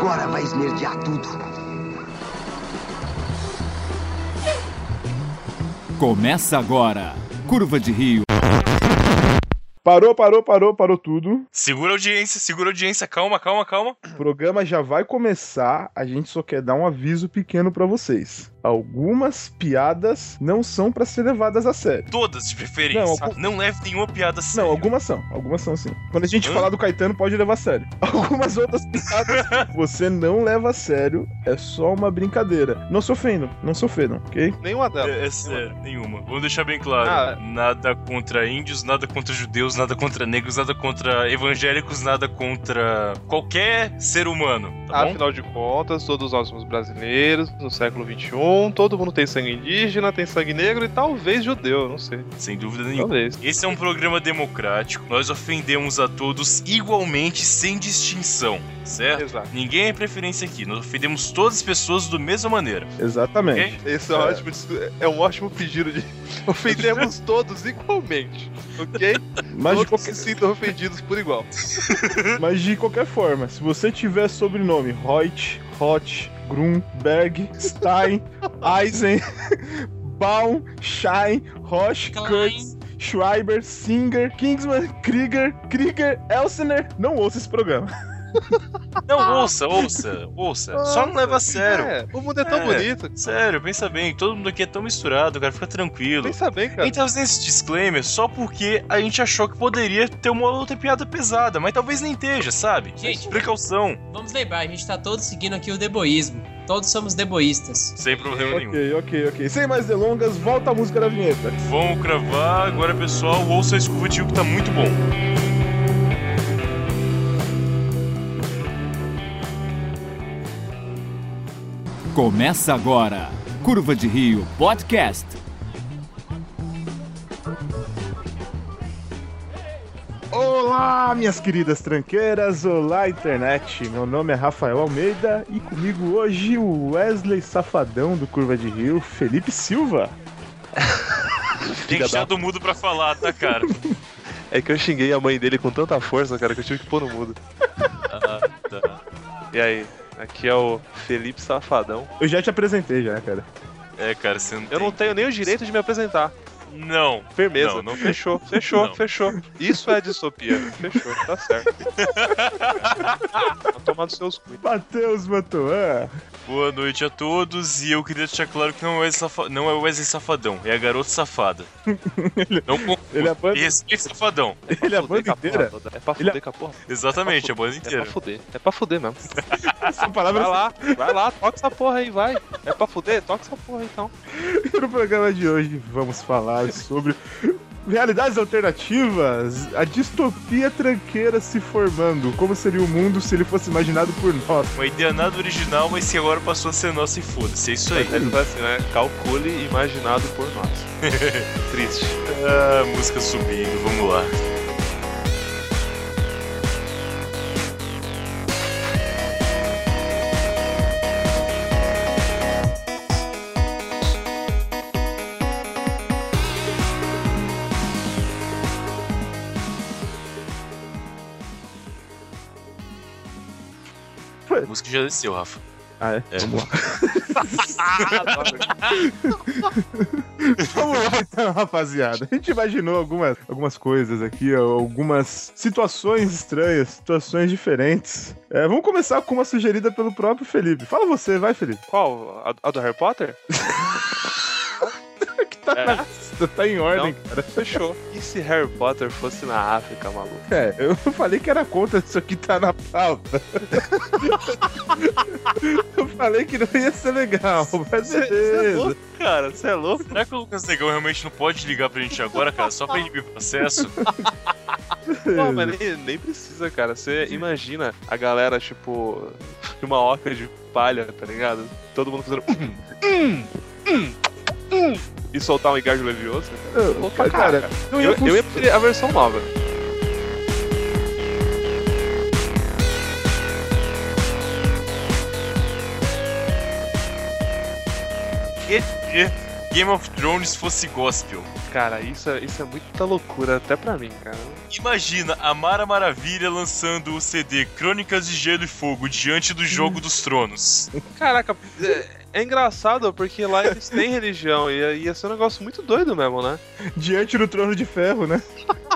Agora vai esmerdear tudo. Começa agora, Curva de Rio. Parou tudo. Segura a audiência, calma. O programa já vai começar, a gente só quer dar um aviso pequeno pra vocês. Algumas piadas não são pra ser levadas a sério. Todas de preferência. Não leve nenhuma piada a sério. Não, algumas são sim. Quando a gente falar do Caetano, pode levar a sério. Algumas outras piadas você não leva a sério, é só uma brincadeira. Não se ofendam, ok? Nenhuma delas. É sério, nenhuma. Vamos deixar bem claro. Nada contra índios, nada contra judeus, nada contra negros, nada contra evangélicos, nada contra qualquer ser humano. Tá bom? Afinal de contas, todos nós somos brasileiros, no século XXI, todo mundo tem sangue indígena, tem sangue negro e talvez judeu, não sei. Sem dúvida nenhuma. Talvez. Esse é um programa democrático, nós ofendemos a todos igualmente, sem distinção, certo? Exato. Ninguém é preferência aqui, nós ofendemos todas as pessoas da mesma maneira. Exatamente. Ok? Esse é um ótimo pedido de ofendemos todos igualmente, ok? Mas Todos se sintam ofendidos por igual. Mas de qualquer forma, se você tiver sobrenome Reut, Hot, Grunberg, Stein, Eisen, Baum, Schein, Roche, Kurtz, Schreiber, Singer, Kingsman, Krieger, Elsener, não ouça esse programa. Não, ouça. Só não leva a sério. O mundo é tão bonito. Sério, pensa bem, todo mundo aqui é tão misturado, cara, fica tranquilo. Pensa bem, cara. A gente tá fazendo esse disclaimer só porque a gente achou que poderia ter uma outra piada pesada, mas talvez nem esteja, sabe? Gente, precaução. Vamos lembrar, a gente tá todos seguindo aqui o deboísmo. Todos somos deboístas. Sem problema nenhum. Ok. Sem mais delongas, volta a música da vinheta. Vamos cravar, agora pessoal, ouça esse Curva de Rio que tá muito bom. Começa agora, Curva de Rio Podcast. Olá, minhas queridas tranqueiras, olá internet, meu nome é Rafael Almeida e comigo hoje o Wesley Safadão do Curva de Rio, Felipe Silva. Tem que deixar do mudo pra falar, tá, cara? É que eu xinguei a mãe dele com tanta força, cara, que eu tive que pôr no mudo. Tá. E aí, aqui é o Felipe Safadão. Eu já te apresentei já, cara. É, cara, você não Eu não tenho nem o direito de me apresentar. Não. Firmeza. Não. Fechou. Não. Isso é distopia. Fechou, tá certo. Tá tomando seus cu. Matheus Matoan. Boa noite a todos, e eu queria deixar claro que não é o Wesley Safadão, é a garota safada. Não confundo. Ele é a banda... Respeito Safadão. Ele é a banda inteira? É pra fuder com a porra. Exatamente, a banda inteira. É pra fuder mesmo. Essa palavra... Vai lá, toca essa porra aí, vai. É pra fuder? Toca essa porra aí, então. No programa de hoje vamos falar sobre realidades alternativas, a distopia tranqueira se formando. Como seria o mundo se ele fosse imaginado por nós? Uma ideia nada original, mas que agora passou a ser nossa e foda-se, é isso aí. Ele vai assim, né? Calcule imaginado por nós. Triste. Música subindo, vamos lá. A música já desceu, Rafa. Ah, é? Vamos lá. Vamos lá então, rapaziada. A gente imaginou algumas coisas aqui, algumas situações estranhas, situações diferentes. Vamos começar com uma sugerida pelo próprio Felipe. Fala você, vai, Felipe. Qual? A do Harry Potter? Que tá em ordem, não, cara. Fechou. E se Harry Potter fosse na África, maluco? Eu falei que era contra isso aqui tá na pauta. Eu falei que não ia ser legal, mas Você é beleza. louco, cara? Você é louco? Será que o Lucas Negão realmente não pode ligar pra gente agora, cara? Só pra inibir o processo? Não, mas nem precisa, cara. Você imagina a galera, tipo, uma oca de palha, tá ligado? Todo mundo fazendo e soltar um Igardio Leviosa, cara. Eu ia preferir a versão nova. Game of Thrones fosse gospel. Cara, isso é muita loucura, até pra mim, cara. Imagina a Mara Maravilha lançando o CD Crônicas de Gelo e Fogo diante do Jogo dos Tronos. Caraca, é engraçado porque lá eles têm religião e ia ser um negócio muito doido mesmo, né? Diante do Trono de Ferro, né?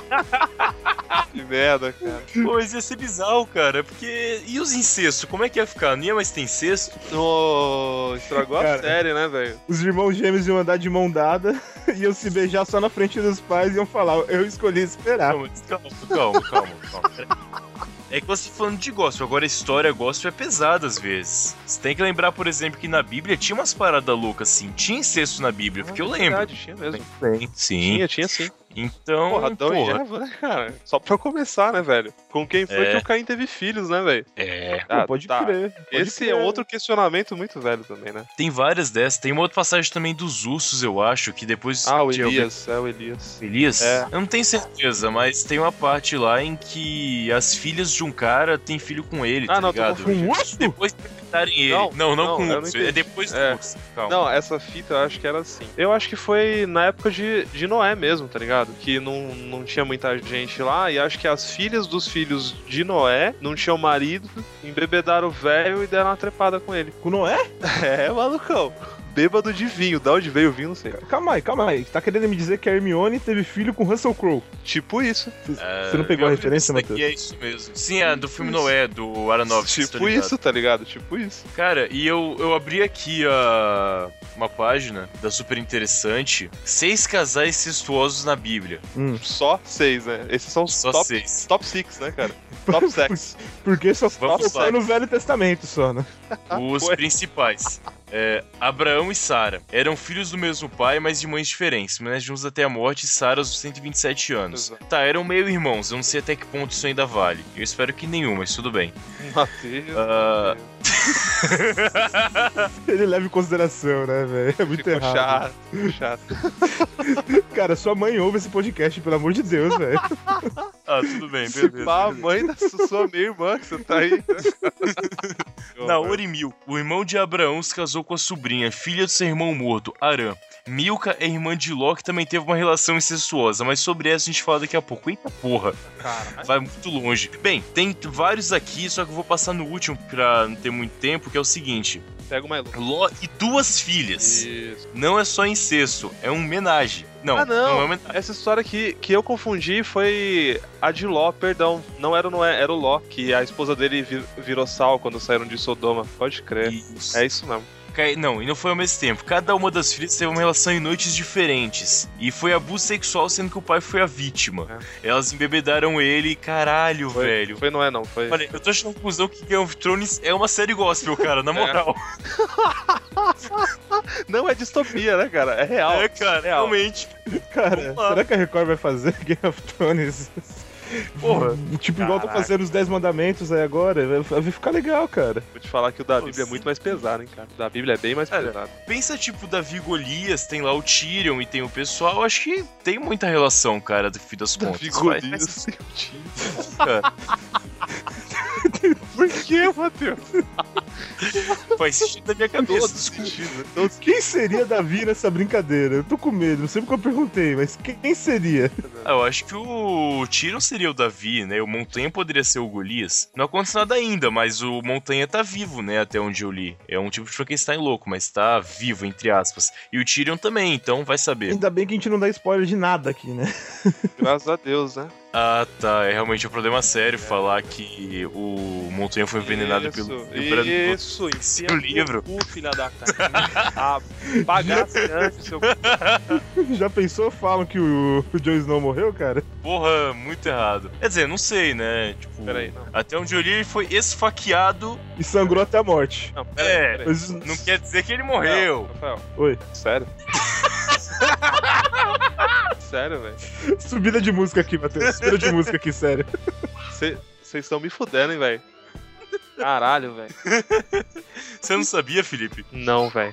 Que merda, cara. Pô, mas ia ser bizarro, cara, porque... E os incestos? Como é que ia ficar? Não ia mais ter incesto? Estragou a série, né, velho? Os irmãos gêmeos iam andar de mão dada, iam se beijar só na frente dos pais e iam falar, eu escolhi esperar. Calma. É que você tá falando de gospel, agora a história gospel é pesada às vezes. Você tem que lembrar, por exemplo, que na Bíblia tinha umas paradas loucas assim. Tinha incesto na Bíblia, porque eu lembro. Verdade, tinha mesmo. Sim. Tinha sim. Então, porra, Adão e Eva, né, cara? Só pra começar, né, velho? Com quem foi que o Caim teve filhos, né, velho? Pode crer. Esse é outro questionamento muito velho também, né? Tem várias dessas. Tem uma outra passagem também dos ursos, eu acho, que depois... o Elias. É o Elias. Elias? Eu não tenho certeza, mas tem uma parte lá em que as filhas de um cara têm filho com ele, tá ligado? Com um urso? Depois de interpretarem ele. Não com urso. É depois do urso. Calma. Não, essa fita eu acho que era assim. Eu acho que foi na época de Noé mesmo, tá ligado? Que não tinha muita gente lá, e acho que as filhas dos filhos de Noé não tinham marido, embebedaram o velho e deram uma trepada com ele. Com Noé? Malucão. Bêbado de vinho. Da onde veio o vinho, não sei. Calma aí. Tá querendo me dizer que a Hermione teve filho com Russell Crowe? Tipo isso. Você não pegou a referência, Matheus? É isso mesmo. Sim, é do filme Noé, do Aronofsky. Tipo isso, tá ligado? Tipo isso. Cara, e eu abri aqui uma página da Super Interessante. 6 casais incestuosos na Bíblia. Só 6, né? Esses são os top 6, né, cara? Top 6. Porque só no Velho Testamento só, né? Os principais. Abraão e Sara eram filhos do mesmo pai, mas de mães diferentes, mas juntos até a morte, e Sara aos 127 anos. Exato. Tá, eram meio irmãos, eu não sei até que ponto isso ainda vale. Eu espero que nenhum, mas tudo bem. Mateus. Ele leva em consideração, né, velho? É muito errado. Chato. Cara, sua mãe ouve esse podcast, pelo amor de Deus, velho. Tudo bem, beleza. A mãe da sua meia-irmã que você tá aí. Naor e Mil, o irmão de Abraão, se casou com a sobrinha, filha do seu irmão morto, Arã. Milca é irmã de Ló, que também teve uma relação incestuosa, mas sobre essa a gente fala daqui a pouco. Eita porra, vai muito longe. Bem, tem vários aqui, só que eu vou passar no último pra não ter muito tempo, que é o seguinte. Pega uma Ló e 2 filhas. Isso. Não é só incesto, é um homenagem. Não é homenagem. Essa história que eu confundi foi a de Ló, perdão. Não era o Noé, era o Ló, que a esposa dele virou sal quando saíram de Sodoma. Pode crer. Isso. É isso mesmo. Não, e não foi ao mesmo tempo. Cada uma das filhas teve uma relação em noites diferentes. E foi abuso sexual, sendo que o pai foi a vítima. Elas embebedaram ele, caralho, velho. Foi Noé, não. Foi... Olha, eu tô achando conclusão que Game of Thrones é uma série gospel, cara, na moral. Não é distopia, né, cara? É real. Cara, realmente. Cara, será que a Record vai fazer Game of Thrones? Porra. Tipo, igual tô fazendo os 10 mandamentos aí agora, vai ficar legal, cara. Vou te falar que o da Bíblia é muito mais pesado, hein, cara. O da Bíblia é bem mais pesado. Pensa, tipo, Davi e Golias, tem lá o Tyrion e tem o pessoal, acho que tem muita relação, cara, do fim das contas. Davi e Golias tem o Tyrion, cara. Por que, Matheus? Faz sentido na minha cabeça. Todo sentido. Quem seria Davi nessa brincadeira? Eu tô com medo, não sei porque eu perguntei, mas quem seria? Eu acho que o Tyrion seria o Davi, né? O Montanha poderia ser o Golias. Não aconteceu nada ainda, mas o Montanha tá vivo, né? Até onde eu li. É um tipo de Frankenstein louco, mas tá vivo, entre aspas. E o Tyrion também, então vai saber. Ainda bem que a gente não dá spoiler de nada aqui, né? Graças a Deus, né? Tá. É realmente um problema sério falar que o Montanha foi envenenado pelo Isso, enfia o livro. Filha da bagaça antes, seu... Já pensou? Falam que o Jon Snow morreu, cara? Porra, muito errado. Quer dizer, não sei, né? Tipo, peraí, não. Até onde eu li, ele foi esfaqueado e sangrou até a morte. Não, peraí. Não quer dizer que ele morreu. Rafael. Oi. Sério? Sério, velho? Subida de música aqui, Matheus. Subida de música aqui, sério. Vocês estão me fudendo, hein, velho? Caralho, velho. Você não sabia, Felipe? Não, velho.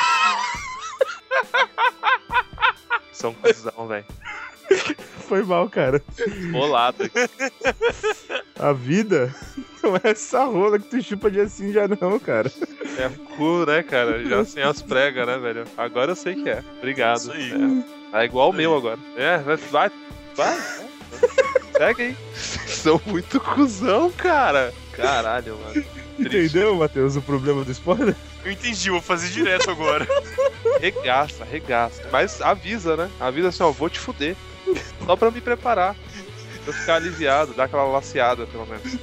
São cuzão, velho. Foi mal, cara. Bolado. A vida Não é essa rola que tu chupa de assim já não, cara. É cu, né, cara? Já sem as pregas, né, velho? Agora eu sei que é. Obrigado. Isso aí. É igual o meu agora. Vai. Segue aí. Vocês são muito cuzão, cara. Caralho, mano. Entendeu, Matheus, o problema do spoiler? Eu entendi, vou fazer direto agora. Regaça. Mas avisa, né? Avisa assim, ó, vou te fuder. Só pra me preparar. Pra ficar aliviado, dar aquela laceada, pelo menos.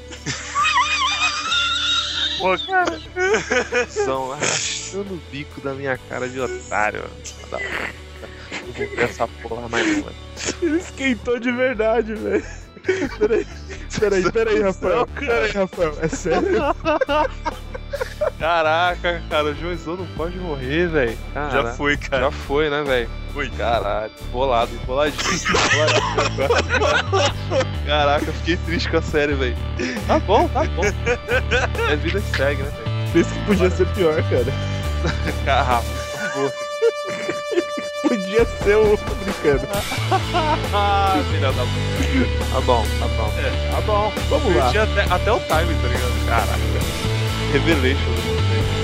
Pô, cara. São achando o bico da minha cara de otário, mano. Não vou ver essa porra mais não, velho. Ele esquentou de verdade, velho. Peraí, Rafael. É sério? Caraca, cara, o Joizão não pode morrer, velho. Já foi, cara. Já foi, né, velho? Foi. Caralho, boladinho. Caraca, fiquei triste com a série, velho. Tá bom. É vida que segue, né, velho? Pensa que podia ser pior, cara. Carrafa, por favor. Podia ser o brincando. Filha da puta. Tá bom. Tá bom. Vamos lá. Tinha até o time, tá ligado? Caraca. Revelation.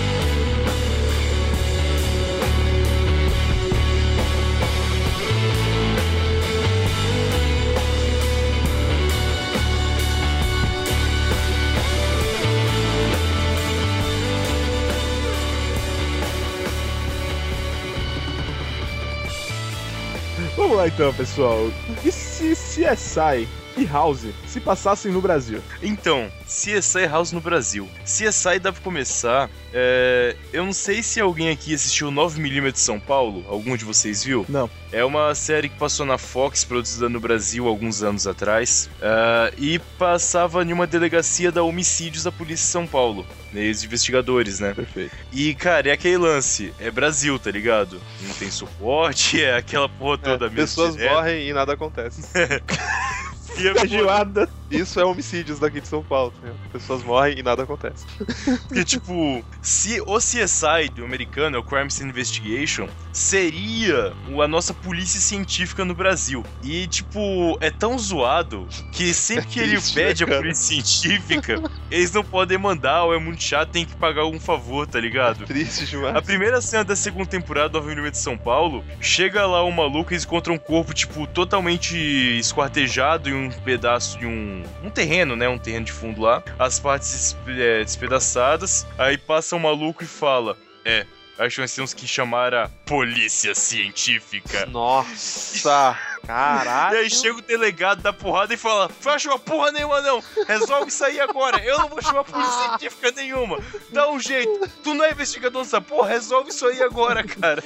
Vamos lá então, pessoal. E se CSI e House se passassem no Brasil? Então, CSI House no Brasil. CSI dá pra começar. Eu não sei se alguém aqui assistiu 9mm de São Paulo. Algum de vocês viu? Não. É uma série que passou na Fox, produzida no Brasil alguns anos atrás. E passava em uma delegacia da homicídios da Polícia de São Paulo. Os investigadores, né? Perfeito. E, cara, é aquele lance. É Brasil, tá ligado? Não tem suporte, é aquela porra toda mesmo. Pessoas morrem e nada acontece. E Feijoada. Isso é homicídios daqui de São Paulo. Né? Pessoas morrem e nada acontece. Porque, tipo, se o CSI do americano, o Crime Scene Investigation, seria a nossa polícia científica no Brasil. E, tipo, é tão zoado que sempre que ele pede a polícia científica, eles não podem mandar, ou é muito chato, tem que pagar algum favor, tá ligado? Triste demais. A primeira cena da segunda temporada do 9mm de São Paulo, chega lá um maluco e eles encontram um corpo, tipo, totalmente esquartejado em um pedaço de um terreno, né? Um terreno de fundo lá. As partes despedaçadas. Aí passa um maluco e fala: acho que nós temos que chamar a polícia científica. Nossa! Caralho! E aí chega o delegado da porrada e fala: vai chamar porra nenhuma não! Resolve isso aí agora! Eu não vou chamar polícia científica nenhuma! Dá um jeito! Tu não é investigador dessa porra? Resolve isso aí agora, cara!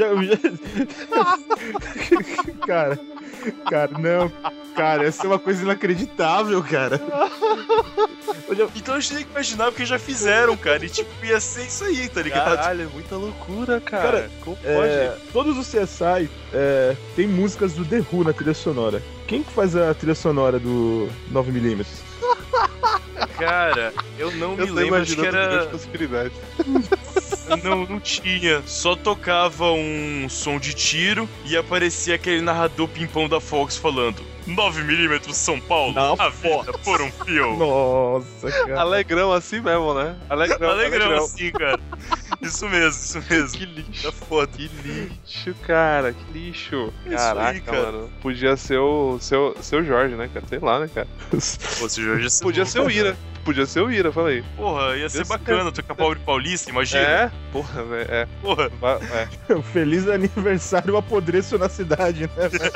Cara, não. Cara, essa é uma coisa inacreditável, cara. Então a gente tem que imaginar porque já fizeram, cara. E tipo, ia ser isso aí, tá ligado? Caralho, é muita loucura, cara. Como pode? Todos os CSI tem músicas do The Who na trilha sonora. Quem que faz a trilha sonora do 9mm? Cara, eu não me lembro, acho que era... Não tinha. Só tocava um som de tiro e aparecia aquele narrador pimpão da Fox falando: 9mm São Paulo, não, a vida por um fio. Nossa, cara. Alegrão assim mesmo, né? Alegrão assim, cara. Isso mesmo. Que lixo. Tá foda. Que lixo, cara. Que lixo. Caraca, aí, cara. Mano. Podia ser o seu Jorge, né, cara? Sei lá, né, cara? Pô, se o Jorge ia ser Podia ser o Ira. Podia ser o Ira, falei. Porra, ia ser bacana tocar pobre paulista, imagina. Porra, velho. Porra. Feliz aniversário, apodreço na cidade, né, velho?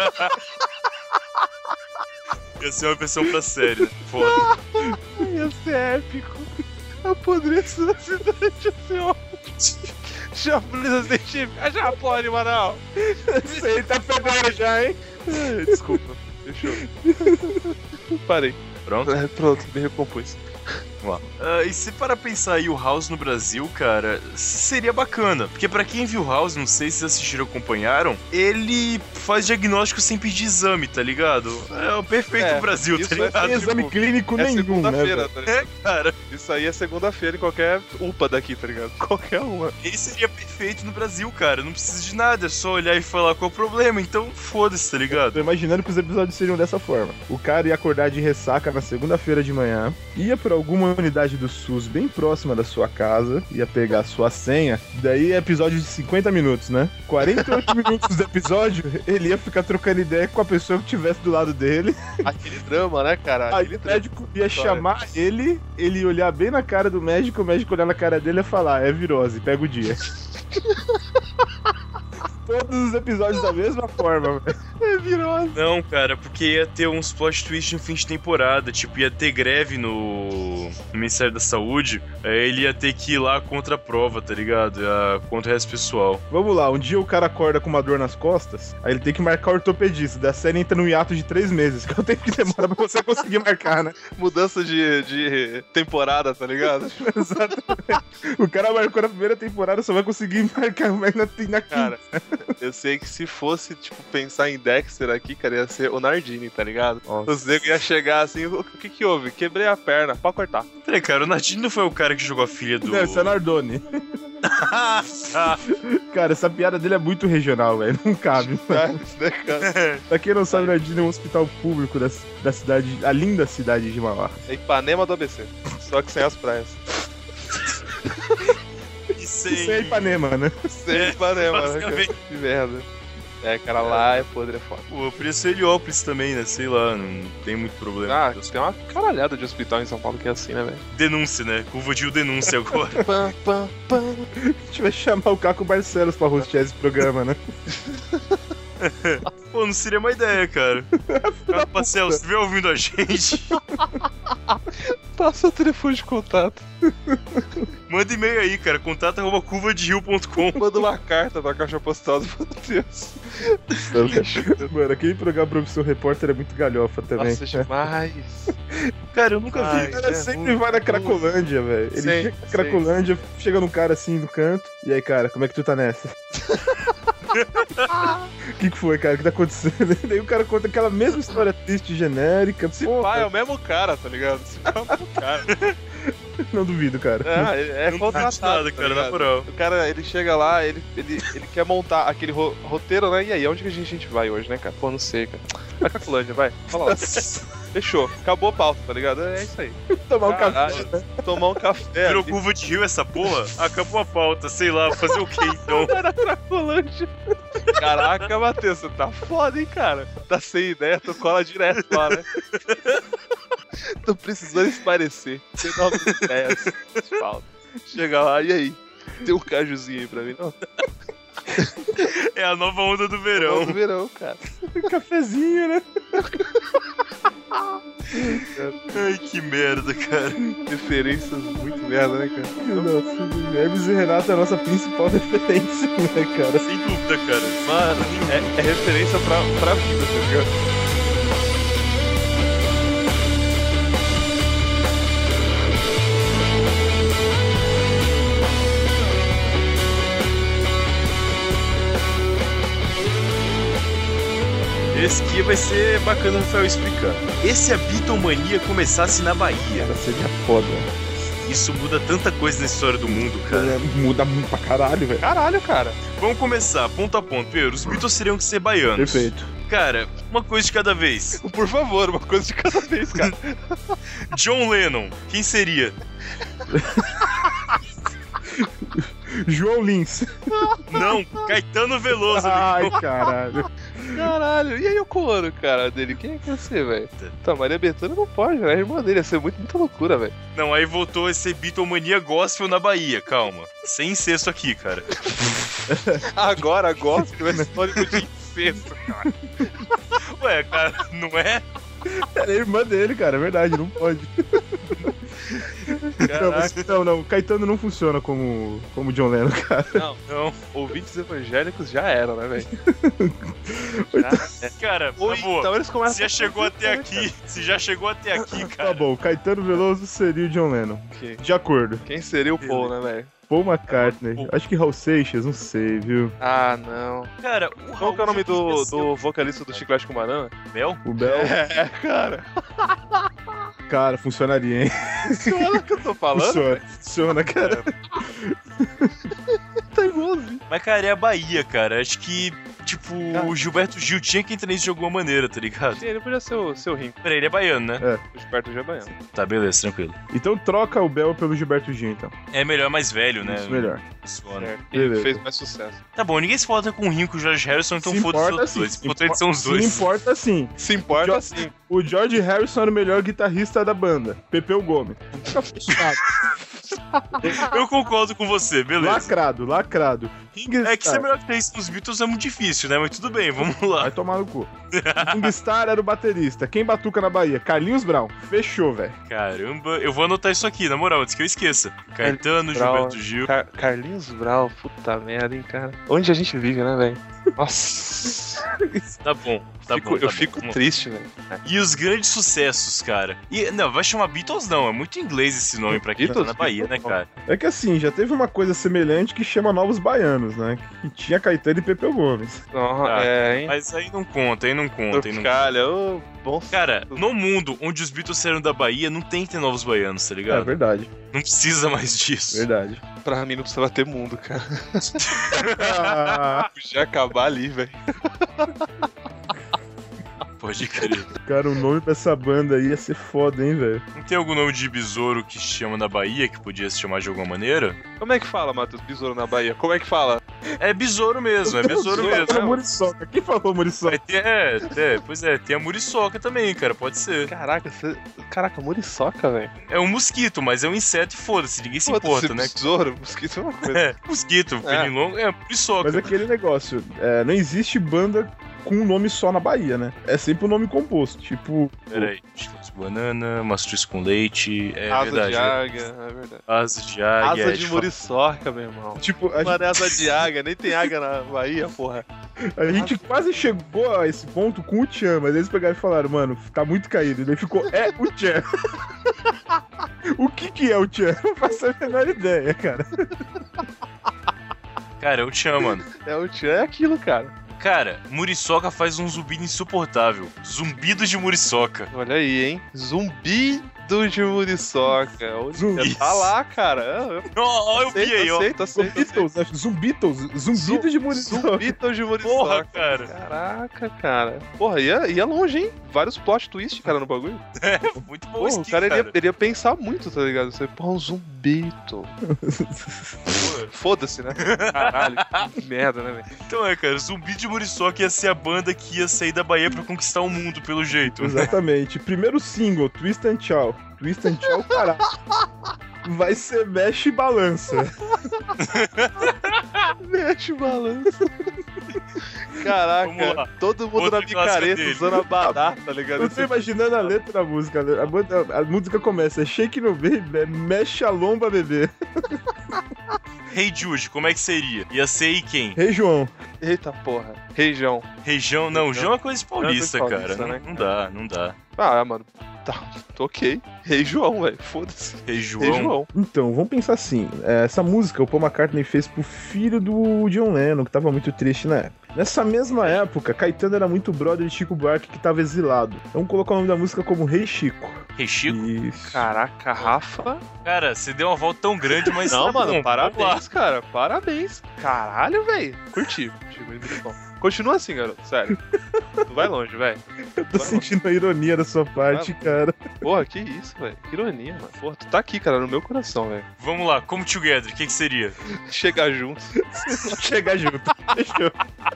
Ia ser uma versão pra série, né? Foda. Ia ser épico. Apodreço na cidade, ia ser ótimo. Já a polícia científica, já pode, Manaus. Isso aí tá pegando já, hein? Desculpa, fechou. Parei. Pronto? Pronto, me recompus. Vamos lá. E se para pensar aí o House no Brasil, cara, seria bacana. Porque pra quem viu House, não sei se assistiram ou acompanharam, ele faz diagnóstico sem pedir exame, tá ligado? É o perfeito Brasil, tá ligado? Não tem exame clínico nenhum, né? Tá ligado? Cara. Isso aí é segunda-feira em qualquer UPA daqui, tá ligado? Qualquer uma. Ele seria perfeito no Brasil, cara. Não precisa de nada, é só olhar e falar qual é o problema. Então, foda-se, tá ligado? Tô imaginando que os episódios seriam dessa forma. O cara ia acordar de ressaca na segunda-feira de manhã, ia pra alguma uma unidade do SUS bem próxima da sua casa, ia pegar a sua senha, daí é episódio de 50 minutos, né? 48 minutos do episódio, ele ia ficar trocando ideia com a pessoa que estivesse do lado dele. Aquele drama, né, cara? Aí o médico ia chamar ele ia olhar bem na cara do médico, o médico olhar na cara dele e ia falar, é virose, pega o dia. Todos os episódios da mesma forma, velho. É virose. Não, cara, porque ia ter uns plot twists no fim de temporada. Tipo, ia ter greve no Ministério da Saúde. Aí ele ia ter que ir lá contra a prova, tá ligado? Contra o resto pessoal. Vamos lá, um dia o cara acorda com uma dor nas costas, aí ele tem que marcar o ortopedista. Da série entra no hiato de 3 meses, que é o tempo que demora pra você conseguir marcar, né? Mudança de temporada, tá ligado? Exatamente. O cara marcou na primeira temporada, só vai conseguir marcar mais na quinta. Cara, eu sei que se fosse, tipo, pensar em Dexter aqui, cara, ia ser o Nardini, tá ligado? Nossa. Os negros iam chegar assim, o que houve? Quebrei a perna, pode cortar. Peraí, cara, o Nardini não foi o cara que jogou a filha do... Não, esse é Nardoni. Cara, essa piada dele é muito regional, velho. Não cabe, mano. Né, cara? Pra quem não sabe, Nardini é um hospital público da cidade, a linda cidade de Mauá. É Ipanema do ABC, só que sem as praias. E Sem Ipanema, né? Sem Ipanema, né, cara? Que merda. É, cara, lá é podre, é foda. Pô, podia ser Heliópolis também, né? Sei lá, não tem muito problema. Ah, tem uma caralhada de hospital em São Paulo que é assim, né, velho? Denúncia, né? Curva de denúncia agora. Pam, pam, pam. A gente vai chamar o Caco Barcelos pra hostear esse programa, né? Pô, não seria uma ideia, cara. Caco Barcelos, se estiver ouvindo a gente, Passa o telefone de contato. manda e-mail aí, cara. contato@curvaderio.com. Manda uma carta pra caixa postal do Matheus. Mano, aquele programa Profissão Repórter é muito galhofa também. Nossa, demais. Cara, eu nunca vi. O cara sempre vai na Cracolândia, velho. Ele chega na Cracolândia, chega num cara assim no canto. E aí, cara, como é que tu tá nessa? O que foi, cara? O que tá acontecendo? Daí o cara conta aquela mesma história triste, genérica. Esse Pô, pai é cara, o mesmo cara, tá ligado? Esse pai é o mesmo cara. não duvido, cara. É Não contratado, duvido nada, tá cara, na ligado? moral. O cara, ele chega lá, ele quer montar aquele roteiro, né? E aí, onde que a gente vai hoje, né, cara? Pô, não sei, cara. Vai Cracolândia, vai. Fala lá. Fechou. Acabou a pauta, tá ligado? É isso aí. Tomar um Caralho. café, né? Tomar um café. Virou ali. curva de rio essa porra? Acabou a pauta, sei lá, fazer o quê então? Era Cracolândia. Caraca, Matheus, você tá foda, hein, cara? Tá sem ideia, tu cola direto lá, né? Tô precisando esparecer. Tem novas ideias. Falta. Chega lá, e aí? Tem um cajuzinho aí pra mim, não? É a nova onda do Não, verão. do verão, cara. Cafezinho, né? Ai, que merda, cara. Referências muito merda, né, cara? Nossa, Hermes e Renato é a nossa principal referência, né, cara? Sem dúvida, cara. Mano, é referência pra vida, tá ligado? Esse aqui vai ser bacana o Rafael explicando. E se a Beatlemania começasse na Bahia? Cara, seria foda. Isso muda tanta coisa na história do mundo, cara. Muda muito pra caralho, velho. Caralho, cara. Vamos começar, ponto a ponto. Primeiro, os Beatles teriam que ser baianos. Perfeito. Cara, uma coisa de cada vez. Por favor, uma coisa de cada vez, cara. John Lennon, quem seria? João Lins. Não, Caetano Veloso. Ai, caralho. Caralho. E aí o Ono, cara, dele? Quem é que ia ser, velho? Tá, Maria Bethânia não pode, né? A irmã dele ia ser muita loucura, velho. Não, aí voltou a ser Beatlemania Gospel na Bahia, calma. Sem incesto aqui, cara. Agora, gosto é histórico de incesto, cara. Ué, cara, não é? Ela é irmã dele, cara, é verdade, não pode. Não, Caetano não funciona como John Lennon, cara. Não. Ouvintes evangélicos já eram, né, velho? Cara, Ou por favor, então eles começam se já chegou até aqui, cara. Tá bom, Caetano Veloso seria o John Lennon. Ok. De acordo. Quem seria o Paul, né, velho? Paul McCartney. Acho que Raul Seixas, não sei, viu? Ah, não. Cara, Qual que é o nome do vocalista do Chiclete com Banana? Mel? O Bel. É, cara. Cara, funcionaria, hein? Funciona o que eu tô falando? Funciona, cara. Tá igualzinho. Mas, cara, é a Bahia, cara. Acho que, tipo, tipo, o Gilberto Gil tinha que entrar nisso de alguma maneira, tá ligado? Sim, ele podia ser o seu Rinco. Peraí, ele é baiano, né? O Gilberto Gil é baiano. Tá, beleza, tranquilo. Então troca o Bel pelo Gilberto Gil, então. É melhor mais velho, né? Isso, melhor. Certo. Ele fez mais sucesso. Tá bom, ninguém se falta com o Rinco e o George Harrison, então Se foda-se importa, os dois. sim. O importante são os dois. Se importa sim. Se importa sim. O George Harrison era o melhor guitarrista da banda. Pepeu Gomes. Fica fechado. Eu concordo com você, beleza. Lacrado. É que ser melhor que isso nos Beatles é muito difícil, né? Mas tudo bem, vamos lá. Vai tomar no cu. Ringstar era o baterista. Quem batuca na Bahia? Carlinhos Brown. Fechou, velho. Caramba, eu vou anotar isso aqui, na moral, antes que eu esqueça. Caetano, Gilberto Gil. Carlinhos Brown, puta merda, hein, cara. Onde a gente vive, né, velho? Nossa. Tá bom. Eu fico triste, velho. E os grandes sucessos, cara. E, não, vai chamar Beatles não, é muito inglês esse nome pra quem tá na Bahia, né, cara? É que assim, já teve uma coisa semelhante que chama Novos Baianos, né? Que tinha Caetano e Pepeu Gomes. Hein? Mas aí não conta. Calha, ô, bom. Cara, no mundo onde os Beatles saíram da Bahia, não tem que ter Novos Baianos, tá ligado? É verdade. Não precisa mais disso. Verdade. Pra mim não precisava ter mundo, cara. Podia acabar ali, velho. Pode crer. Cara, o nome pra essa banda aí ia ser foda, hein, velho? Não tem algum nome de besouro que se chama na Bahia, que podia se chamar de alguma maneira? Como é que fala, Matheus, besouro na Bahia? Como é que fala? É besouro mesmo, é besouro mesmo. É Muriçoca. Quem falou Muriçoca? Pois é, tem a muriçoca também, cara, pode ser. Caraca, muriçoca, velho. É um mosquito, mas é um inseto e foda-se, ninguém se importa, né? Besouro, mosquito é uma coisa. É, mosquito, pernilongo, é muriçoca. Mas é aquele negócio, não existe banda com um nome só na Bahia, né? É sempre um nome composto, tipo... Peraí, banana, mastruz com leite, asa verdade. De águia, é verdade. Asa de águia. Asa de muriçoca, meu irmão. Tipo, Mano, asa de águia, nem tem águia na Bahia, porra. A gente quase chegou a esse ponto com o Tchan, mas eles pegaram e falaram, mano, tá muito caído. E daí ficou, o Tchan. O que é o Tchan? Não faço a menor ideia, cara. Cara, é o Tchan, mano. O Tchan é aquilo, cara. Cara, muriçoca faz um zumbido insuportável. Zumbido de muriçoca. Olha aí, hein? Zumbido de muriçoca. Zumbi. Tá lá, cara. Ó, eu vi aí, ó. Aceito. Zumbitos de muriçoca. Zumbitos de muriçoca. Porra, cara. Caraca, cara. Porra, ia longe, hein? Vários plot twists, cara, no bagulho. É, muito bom isso. O cara ia pensar muito, tá ligado? Você, porra, um zumbito. Foda-se, né? Caralho, que merda, né, velho? Então cara, Zumbi de Muriçoca ia ser a banda que ia sair da Bahia pra conquistar o mundo, pelo jeito. Exatamente. Primeiro single, Twist and Shout. Twist and Shout, caralho. Vai ser Mexe e Balança. Mexe e Balança. Caraca, todo mundo outra na micareta usando a badá, tá ligado? Eu tô imaginando a letra da música. A música começa, shake no baby, mexe a lomba, bebê. Hey Jude, como é que seria? Ia ser e quem? Rei João. Eita porra, Reijão. Reijão? Não, João é coisa de paulista, É coisa de cara. paulista, Não, né? não dá. Ah, mano, tá, ok. Rei João, velho, foda-se. Rei Rei João. João. Então, vamos pensar assim. Essa música o Paul McCartney fez pro filho do John Lennon, que tava muito triste na época. Nessa mesma época, Caetano era muito brother de Chico Buarque, que tava exilado. Então colocar o nome da música como Rei Chico. Rei Chico? Isso. Caraca, Rafa. Cara, você deu uma volta tão grande, mas... Não, tá mano, bom, parabéns, cara. Parabéns. Caralho, velho. Curti. Muito bom. Continua assim, garoto. Sério. Tu vai longe, velho. Eu tô sentindo a ironia da sua parte, cara. Porra, que isso, velho. Que ironia, mano. Porra, tu tá aqui, cara, no meu coração, velho. Vamos lá, Come Together, o que seria? Chegar junto. Chegar junto. Fechou.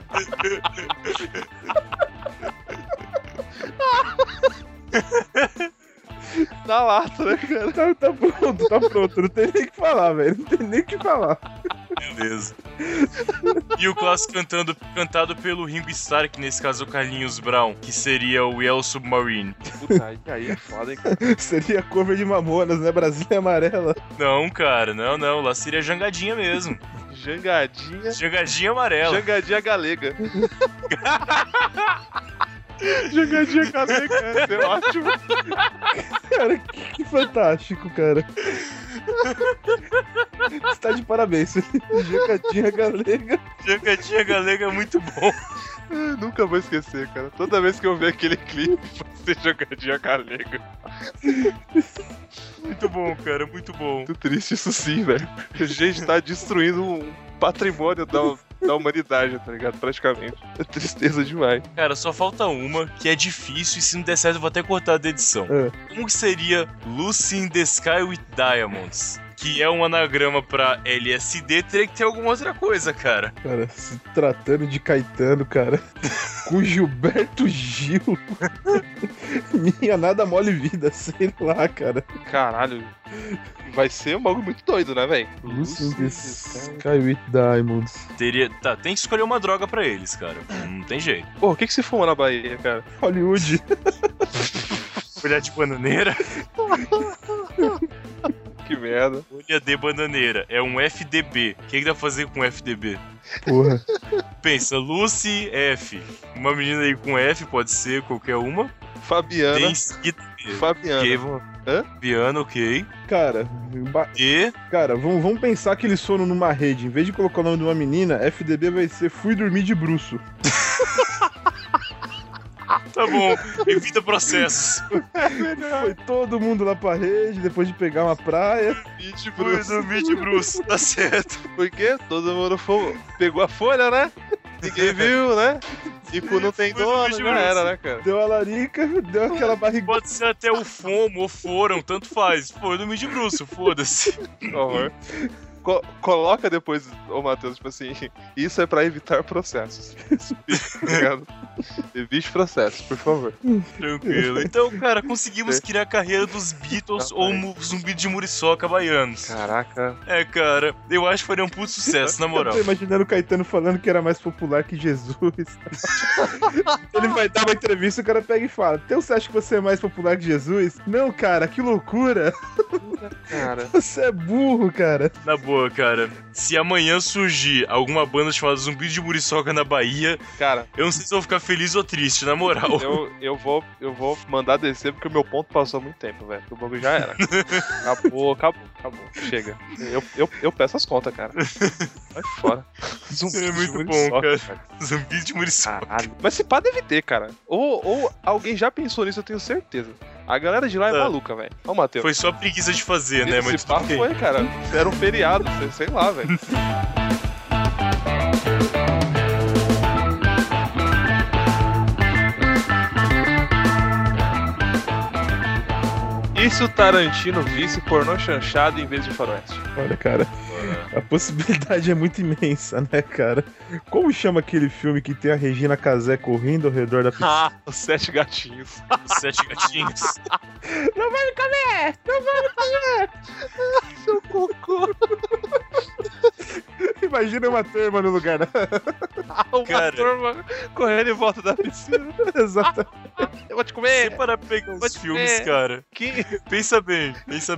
Na lata, né, cara? Tá pronto. Não tem nem o que falar, velho. Não tem nem o que falar. Beleza. E o clássico cantado pelo Ringo Starr, que nesse caso é o Carlinhos Brown, que seria o Yellow Submarine. Puta, aí é foda, hein, cara. Seria cover de Mamonas, né? Brasília Amarela. Não, cara, não. Lá seria Jangadinha mesmo. Jangadinha amarela. Jangadinha galega. Jangadinha galega, é ótimo. Cara, que fantástico, cara. Você tá de parabéns. Jangadinha galega. Jangadinha galega é muito bom. Nunca vou esquecer, cara. Toda vez que eu ver aquele clipe, vai ser Jangadinha galega. Muito bom, cara, muito bom. Muito triste isso sim, velho. A gente tá destruindo um patrimônio da humanidade, tá ligado? Praticamente. É tristeza demais. Cara, só falta uma que é difícil e se não der certo eu vou até cortar da edição. Como que seria Lucy in the Sky with Diamonds? Que é um anagrama pra LSD, teria que ter alguma outra coisa, cara. Cara, se tratando de Caetano, cara, com Gilberto Gil, minha nada mole vida, sei lá, cara. Caralho, vai ser um bagulho muito doido, né, velho? Lucy in the Sky with Diamonds. Tá, tem que escolher uma droga pra eles, cara. Não tem jeito. Pô, o que se fuma na Bahia, cara? Hollywood. Folha de bananeira? Que merda. Folha de bananeira. É um FDB. O que dá pra fazer com FDB? Porra. Pensa, Lucy F. Uma menina aí com F, pode ser qualquer uma. Fabiana. Tem seguida. Fabiana. Hã? Fabiana, ok. Cara, cara, vamos pensar que eles foram numa rede. Em vez de colocar o nome de uma menina, FDB vai ser Fui Dormir de Bruço. Tá bom, evita processos. Foi todo mundo lá pra rede, depois de pegar uma praia. Fui dormir de bruço, tá certo. Por quê? Todo mundo pegou a folha, né? Ninguém viu, né? E quando não tem dono, já era, né, cara? Deu a larica, deu aquela barriga. Pode ser até o FOMO ou foram, tanto faz. Foi dormir de bruço, foda-se. Horror. Coloca depois, ô Matheus, tipo assim, isso é pra evitar processos. Evite processos, por favor. Tranquilo. Então, cara, conseguimos criar a carreira dos Beatles ou Zumbi de Muriçoca baianos. Caraca. É, cara, eu acho que faria um puto sucesso, na moral. Eu tô imaginando o Caetano falando que era mais popular que Jesus. Ele vai dar uma entrevista e o cara pega e fala: então você acha que você é mais popular que Jesus? Não, cara, que loucura. Cara. Você é burro, cara. Na boa, cara. Se amanhã surgir alguma banda chamada Zumbi de Muriçoca na Bahia, cara, eu não sei se eu vou ficar feliz ou triste, na moral. Eu vou mandar descer porque o meu ponto passou há muito tempo, velho. O bagulho já era. Acabou. Chega. Eu peço as contas, cara. Vai fora. Zumbi é muito bom, cara. Zumbi de Muriçoca. Caralho. Mas se pá deve ter, cara. Ou alguém já pensou nisso, eu tenho certeza. A galera de lá é maluca, velho. Ó, Matheus. Foi só preguiça de fazer, né? Mas esse papo foi, cara. Era um feriado, sei lá, velho. E se o Tarantino visse pornô chanchado em vez de faroeste? Olha, cara, a possibilidade é muito imensa, né, cara? Como chama aquele filme que tem a Regina Casé correndo ao redor da piscina? Os Sete Gatinhos. Os Sete Gatinhos. Não vai me comer! Não vai me comer! Seu cocô. Imagina uma turma no lugar, né? Uma turma correndo em volta da piscina. Exatamente. Eu vou te comer! Você para pegar os filmes, cara. Pensa bem.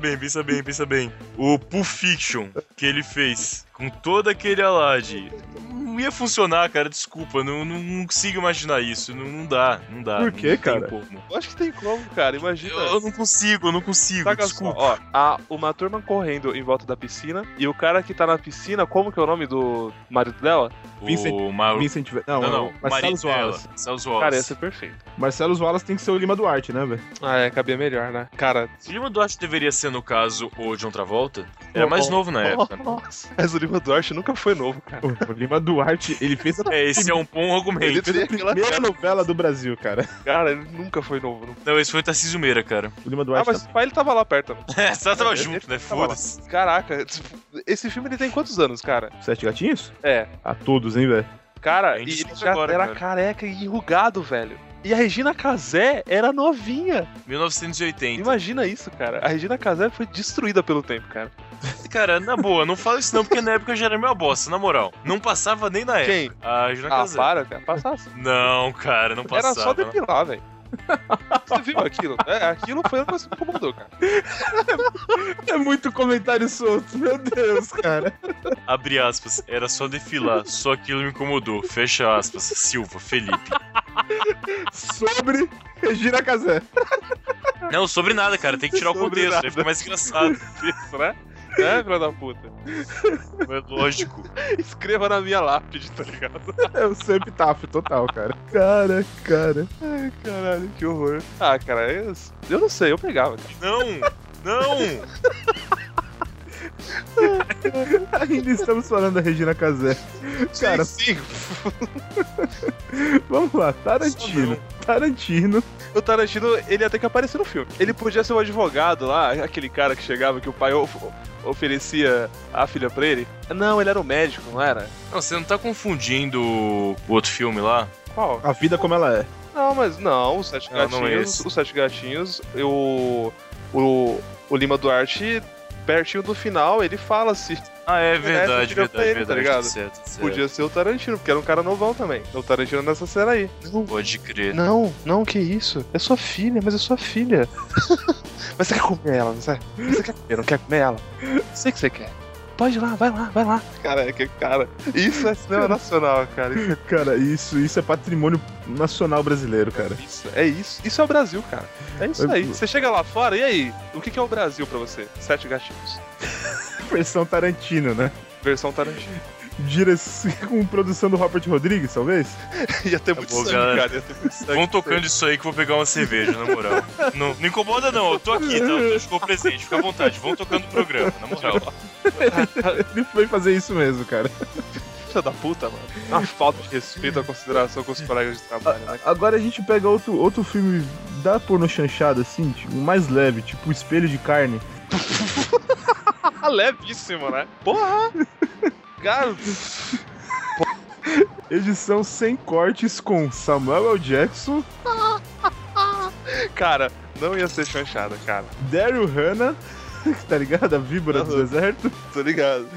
O Pulp Fiction que ele fez com todo aquele alarde não ia funcionar, cara, desculpa, não consigo imaginar isso, não dá. Por quê, cara? Eu acho que tem como, cara, imagina. Eu não consigo, Saca desculpa. Só, ó, uma turma correndo em volta da piscina e o cara que tá na piscina, como que é o nome do marido dela? Vincent. Não, Marcelo Wallace. Cara, ia ser perfeito. Marcelo Wallace tem que ser o Lima Duarte, né, velho? Cabia melhor, né? Cara, o Lima Duarte deveria ser, no caso, o John Travolta. Era mais novo na época. Nossa, mas o Lima Duarte nunca foi novo, cara. O Lima Duarte, ele fez esse é um bom argumento. Ele fez a primeira novela do Brasil, cara. Cara, ele nunca foi novo. Não, esse foi o Tarcísio Meira, cara. O Lima Duarte. Mas o pai ele tava lá perto. Só tava junto, né? Foda-se. Caraca, esse filme ele tem quantos anos, cara? Sete Gatinhos? É. A todos, hein, velho? Cara, ele já era careca e enrugado, velho. E a Regina Casé era novinha. 1980. Imagina isso, cara. A Regina Casé foi destruída pelo tempo, cara. Cara, na boa, não fala isso não, porque na época já era meio bosta, na moral. Não passava nem na época. Quem? A Regina Casé. Para, cara. Passasse. Não, cara, não passava. Era só depilar, velho. Você viu aquilo? Aquilo foi uma coisa que me incomodou, cara. É muito comentário solto, meu Deus, cara. Abre aspas, era só defilar, só aquilo me incomodou. Fecha aspas, Silva, Felipe. Sobre Regina Casé. Não, sobre nada, cara, tem que tirar o contexto, aí fica mais engraçado. Isso, né? É, filho da puta. É lógico. Escreva na minha lápide, tá ligado? É o seu epitáfio total, cara. Cara. Ai, caralho, que horror. Ah, cara, eu não sei, eu pegava, cara. Não! Ainda estamos falando da Regina Casé. Cara, sim. vamos lá, Tarantino. O Tarantino, ele ia ter que aparecer no filme. Ele podia ser o advogado lá, aquele cara que chegava, que o pai oferecia a filha pra ele. Não, ele era o médico, não era? Não, você não tá confundindo o outro filme lá? Qual? A vida como ela é. Não, mas não, os Sete Gatinhos, não é esse. os Sete Gatinhos, o Lima Duarte, pertinho do final, ele fala se... Ah, é verdade, tá ligado? Certo. Podia ser o Tarantino, porque era um cara novão também. O Tarantino nessa cena aí. Pode crer. Não, que isso? É sua filha, mas é sua filha. Mas você quer comer ela, não sabe? Você quer comer, não quer comer ela? Sei que você quer. Pode ir lá, vai lá. Cara, isso é cinema nacional, cara. Cara, isso é patrimônio nacional brasileiro, cara. Isso é o Brasil, cara. É isso aí. Você chega lá fora, e aí? O que é o Brasil pra você? Sete Gatinhos. Versão Tarantino, né? Versão Tarantino. Direção com produção do Robert Rodrigues, talvez? Ia ter muito sangue, galera. cara. Ia ter muito sangue. Vão tocando isso aí que eu vou pegar uma cerveja, na moral. Não incomoda não, eu tô aqui, tá? Eu estou presente, fica à vontade. Vão tocando o programa, na moral. Ele foi fazer isso mesmo, cara. Filha da puta, mano. Uma falta de respeito à consideração com os colegas de trabalho, né? Agora a gente pega outro filme da porno chanchada, assim, tipo, mais leve, tipo Espelho de Carne. Levíssimo, né? Porra! Cara... Edição sem cortes com Samuel L. Jackson, Cara, não ia ser chanchada, cara. Daryl Hannah, tá ligado? A víbora do deserto. Tô ligado.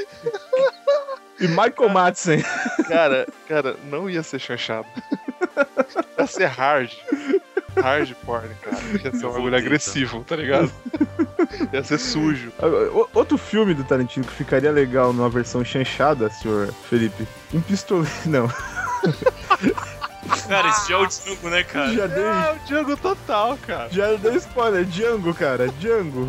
E Michael Madsen. Cara, não ia ser chanchado. Ia ser hard porn, cara. Ia ser um bagulho agressivo, tá ligado? Ia ser sujo. Outro filme do Tarantino que ficaria legal numa versão chanchada, senhor Felipe. Um pistoleiro. Não. Cara, esse já é o Django, né, cara? Já dei. É o Django total, cara. Já dei spoiler. Django, cara. Django.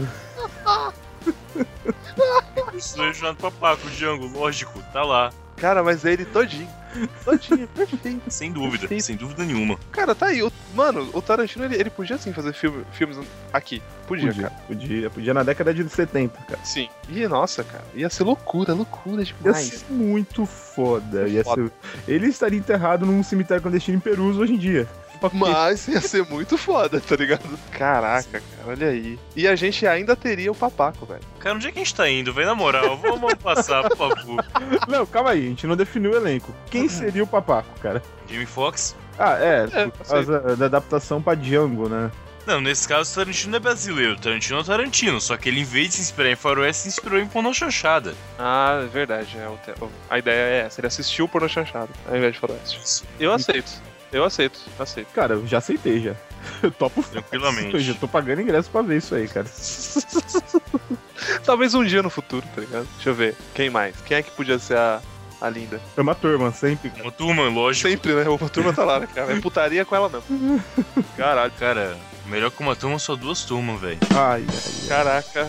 Isso é chamado Papaco, Django, lógico, tá lá. Cara, mas é ele todinho. Todinho, perfeito. Sem dúvida nenhuma. Cara, tá aí. Mano, o Tarantino, ele podia sim fazer filmes aqui. Podia, cara. Podia na década de 70, cara. Sim. E, nossa, cara, ia ser loucura Ia demais. ser muito foda. Ele estaria enterrado num cemitério clandestino em Perus hoje em dia. Mas ia ser muito foda, tá ligado? Caraca, cara, olha aí. E a gente ainda teria o Papaco, velho. Cara, onde é que a gente tá indo, velho? Na moral, vamos passar, por favor. Não, calma aí, a gente não definiu o elenco. Quem seria o Papaco, cara? Jamie Foxx? Ah, por causa da adaptação pra Django, né? Não, nesse caso o Tarantino não é brasileiro, o Tarantino é o Tarantino, só que ele, em vez de se inspirar em faroeste, se inspirou em pornô chanchada. Ah, é verdade. A ideia é essa, ele assistiu o pornô chanchado, ao invés de faroeste. Eu aceito. Cara, eu já aceitei, já. Eu topo tranquilamente. Eu já tô pagando ingresso pra ver isso aí, cara. Talvez um dia no futuro, tá ligado? Deixa eu ver. Quem mais? Quem é que podia ser a linda? É uma turma, sempre. Uma turma, lógico. Sempre, né? Uma turma tá lá, né, cara? É putaria com ela mesmo. Caralho, cara. Melhor que uma turma, só duas turmas, velho. Ai. Caraca.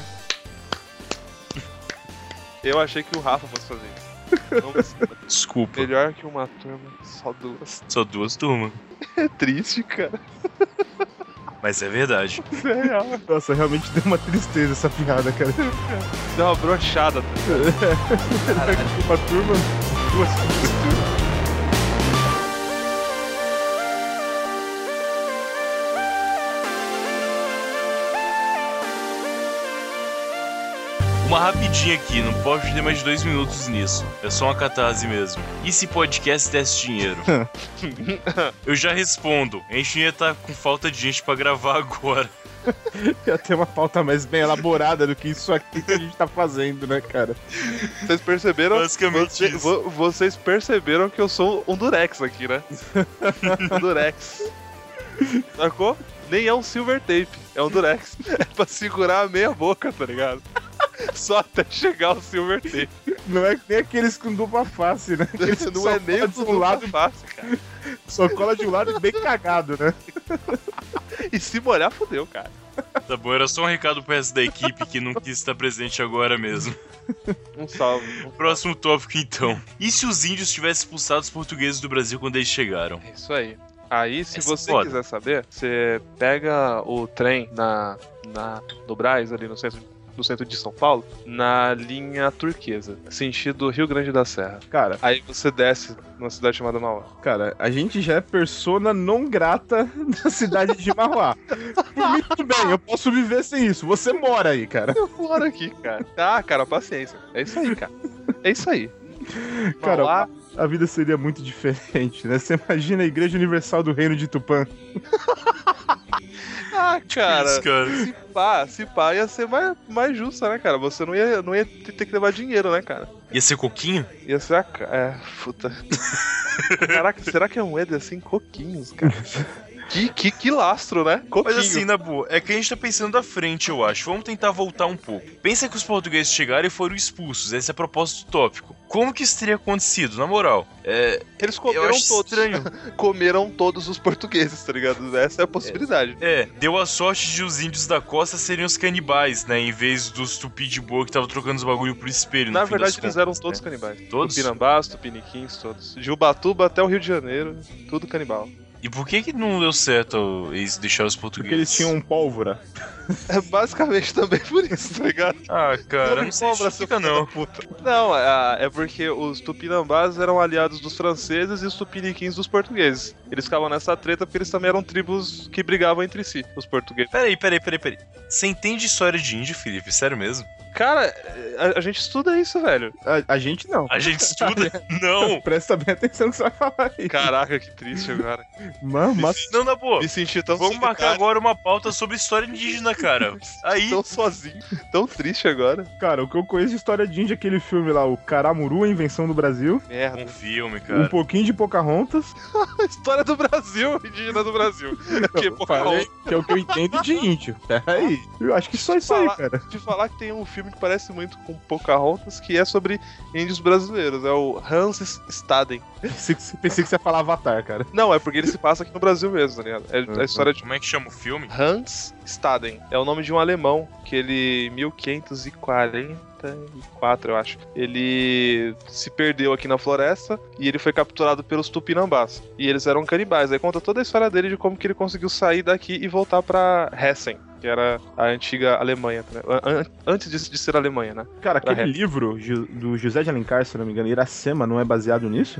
Eu achei que o Rafa fosse fazer isso. Desculpa. Melhor que uma turma, só duas. Só duas turmas. É triste, cara. Mas é verdade. É real. Nossa, realmente deu uma tristeza essa piada, cara. Deu uma brochada. Uma turma, duas turmas. Uma rapidinha aqui, não posso perder mais de 2 minutos nisso. É só uma catarse mesmo. E se podcast desse dinheiro? Eu já respondo. A gente ia estar com falta de gente pra gravar agora. Ia ter uma pauta mais bem elaborada do que isso aqui que a gente tá fazendo, né, cara? Vocês perceberam? Basicamente isso. Vocês perceberam que eu sou um Durex aqui, né? Um Durex. Sacou? Nem é um silver tape, é um Durex. É pra segurar a meia boca, tá ligado? Só até chegar o silver tape. Não é nem aqueles com dupla face, né? Aqueles que não é nem cola com de um lado, face, cara. Só cola de um lado bem cagado, né? E se molhar, fodeu, cara. Tá bom, era só um recado pro resto da equipe que não quis estar presente agora mesmo. Um salve. Próximo tópico, então. E se os índios tivessem expulsado os portugueses do Brasil quando eles chegaram? É isso aí. Aí, se Essa você foda. quiser saber, você pega o trem no Brás, ali no centro no centro de São Paulo, na linha Turquesa, sentido Rio Grande da Serra. Cara, Aí você desce numa cidade chamada Mauá. cara, a gente já é persona não grata da cidade de Mauá. Por mim, tudo bem, eu posso viver sem isso. Você mora aí, cara. Eu moro aqui, cara. Ah, cara, paciência. É isso aí, cara. É isso aí. Cara, Mauá, a vida seria muito diferente, né? Você imagina a Igreja Universal do Reino de Tupã. ah, cara. Isso, cara. Se pá, ia ser mais justa, né, cara? Você não ia ter que levar dinheiro, né, cara? Ia ser coquinho? Ia ser puta. Caraca, será que é um Eder assim? Coquinhos, cara. Que lastro, né? Coquinho. Mas assim, na boa, é que a gente tá pensando da frente, eu acho. Vamos tentar voltar um pouco. Pensa que os portugueses chegaram e foram expulsos. Esse é a proposta do tópico. Como que isso teria acontecido, na moral? Eles eu comeram acho todos. estranho. Comeram todos os portugueses, tá ligado? Essa é a possibilidade. Deu a sorte de os índios da costa serem os canibais, né? Em vez dos tupi de boa que tava trocando os bagulho pro espelho. Na no fim verdade, das eles contas, eram né? todos canibais. Todos? Tupinambás, tupiniquins, todos. De Ubatuba até o Rio de Janeiro, tudo canibal. E por que não deu certo eles deixaram os portugueses? Porque eles tinham pólvora. É basicamente também por isso, tá ligado? Ah, cara, não sei Cobra, se fica não. Não, é porque os tupinambás eram aliados dos franceses e os tupiniquins dos portugueses. Eles ficavam nessa treta porque eles também eram tribos que brigavam entre si, os portugueses. Peraí. Você entende história de índio, Felipe? Sério mesmo? Cara, a gente estuda isso, velho. A gente não. A gente estuda? Não! Presta bem atenção no que você vai falar aí. Caraca, que triste agora. Mano, mas Não, na boa. Me senti tão Vamos marcar solitário, agora uma pauta sobre história indígena, cara. Aí, tão sozinho, tão triste agora. cara, o que eu conheço de história de índia é aquele filme lá, o Caramuru, a Invenção do Brasil. Merda. um filme, Um cara. pouquinho de Pocahontas. História do Brasil, indígena do Brasil. Que Eu falei que é o que eu entendo de índio. Peraí. Eu acho que só isso aí, cara. De falar que tem um filme que parece muito com Pocahontas, que é sobre índios brasileiros. É o Hans Staden. Pensei que você ia falar Avatar, cara. Não, é porque ele se passa aqui no Brasil mesmo, tá ligado? É a história de Como é que chama o filme? Hans Staden. É o nome de um alemão que ele, 1544, eu acho, ele se perdeu aqui na floresta e ele foi capturado pelos tupinambás. E eles eram canibais. Aí conta toda a história dele de como que ele conseguiu sair daqui e voltar pra Hessen, que era a antiga Alemanha, né? Antes de ser Alemanha, né? Cara, Pra aquele livro do José de Alencar, se não me engano, Iracema, não é baseado nisso?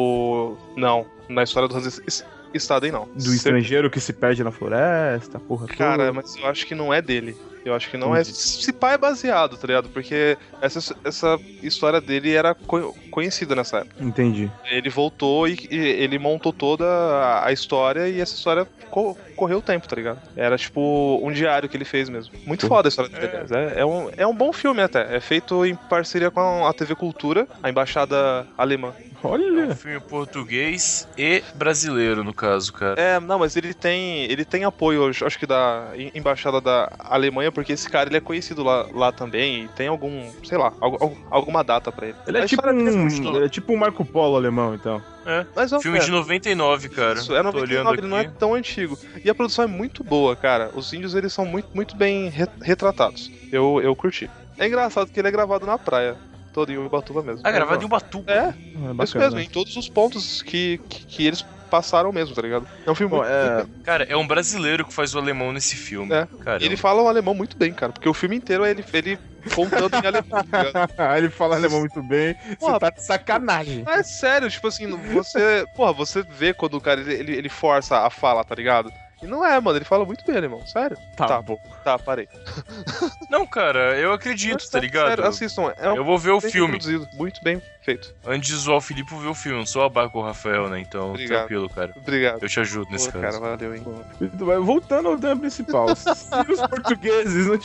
Não, na história do Hans Staden, não. Do estrangeiro que se perde na floresta, porra toda. Cara, mas eu acho que não é dele. Eu acho que não é. Se pá é baseado, tá ligado? Porque essa história dele era conhecida nessa época. Entendi. Ele voltou e ele montou toda a história e essa história correu o tempo, tá ligado? Era tipo um diário que ele fez mesmo. Muito foda a história dele, aliás. É um bom filme até. É feito em parceria com a TV Cultura, a embaixada alemã. É um Olha. filme português e brasileiro, no caso, cara. Não, mas ele tem apoio, acho que da embaixada da Alemanha, porque esse cara ele é conhecido lá também e tem algum, sei lá, alguma data pra ele. Ele é A tipo história dele um Marco Polo alemão, então. Mas, ó, Filme de 99, cara. Isso, é Tô olhando 99, ele não é aqui. tão antigo. E a produção é muito boa, cara. Os índios, eles são muito, muito bem retratados. Eu curti. É engraçado que ele é gravado na praia. Todo em Ubatuba mesmo. Ah, gravado em Ubatuba. É, É isso mesmo. Em todos os pontos que eles passaram mesmo, tá ligado? É um filme Bom, muito... Cara, é um brasileiro que faz o alemão nesse filme. É. Cara, Ele fala o alemão muito bem, cara. Porque o filme inteiro é ele contando em alemão, tá ligado? Ele fala alemão muito bem. Porra, Você tá de sacanagem. Mas é sério, tipo assim, você vê quando o cara, ele força a fala, tá ligado? E não é, mano, ele fala muito bem alemão, sério. Tá bom. Tá, parei. Não, cara, eu acredito, tá ligado? Sério, assistam, Eu vou ver o bem filme. produzido, muito bem feito. Antes de zoar o Felipe, eu vou ver o filme. Não sou abaco com o Rafael, né? Então, Obrigado. tranquilo, cara. Obrigado. Eu te ajudo nesse Pô, caso. cara, valeu, hein. Voltando ao tema principal. Se os portugueses não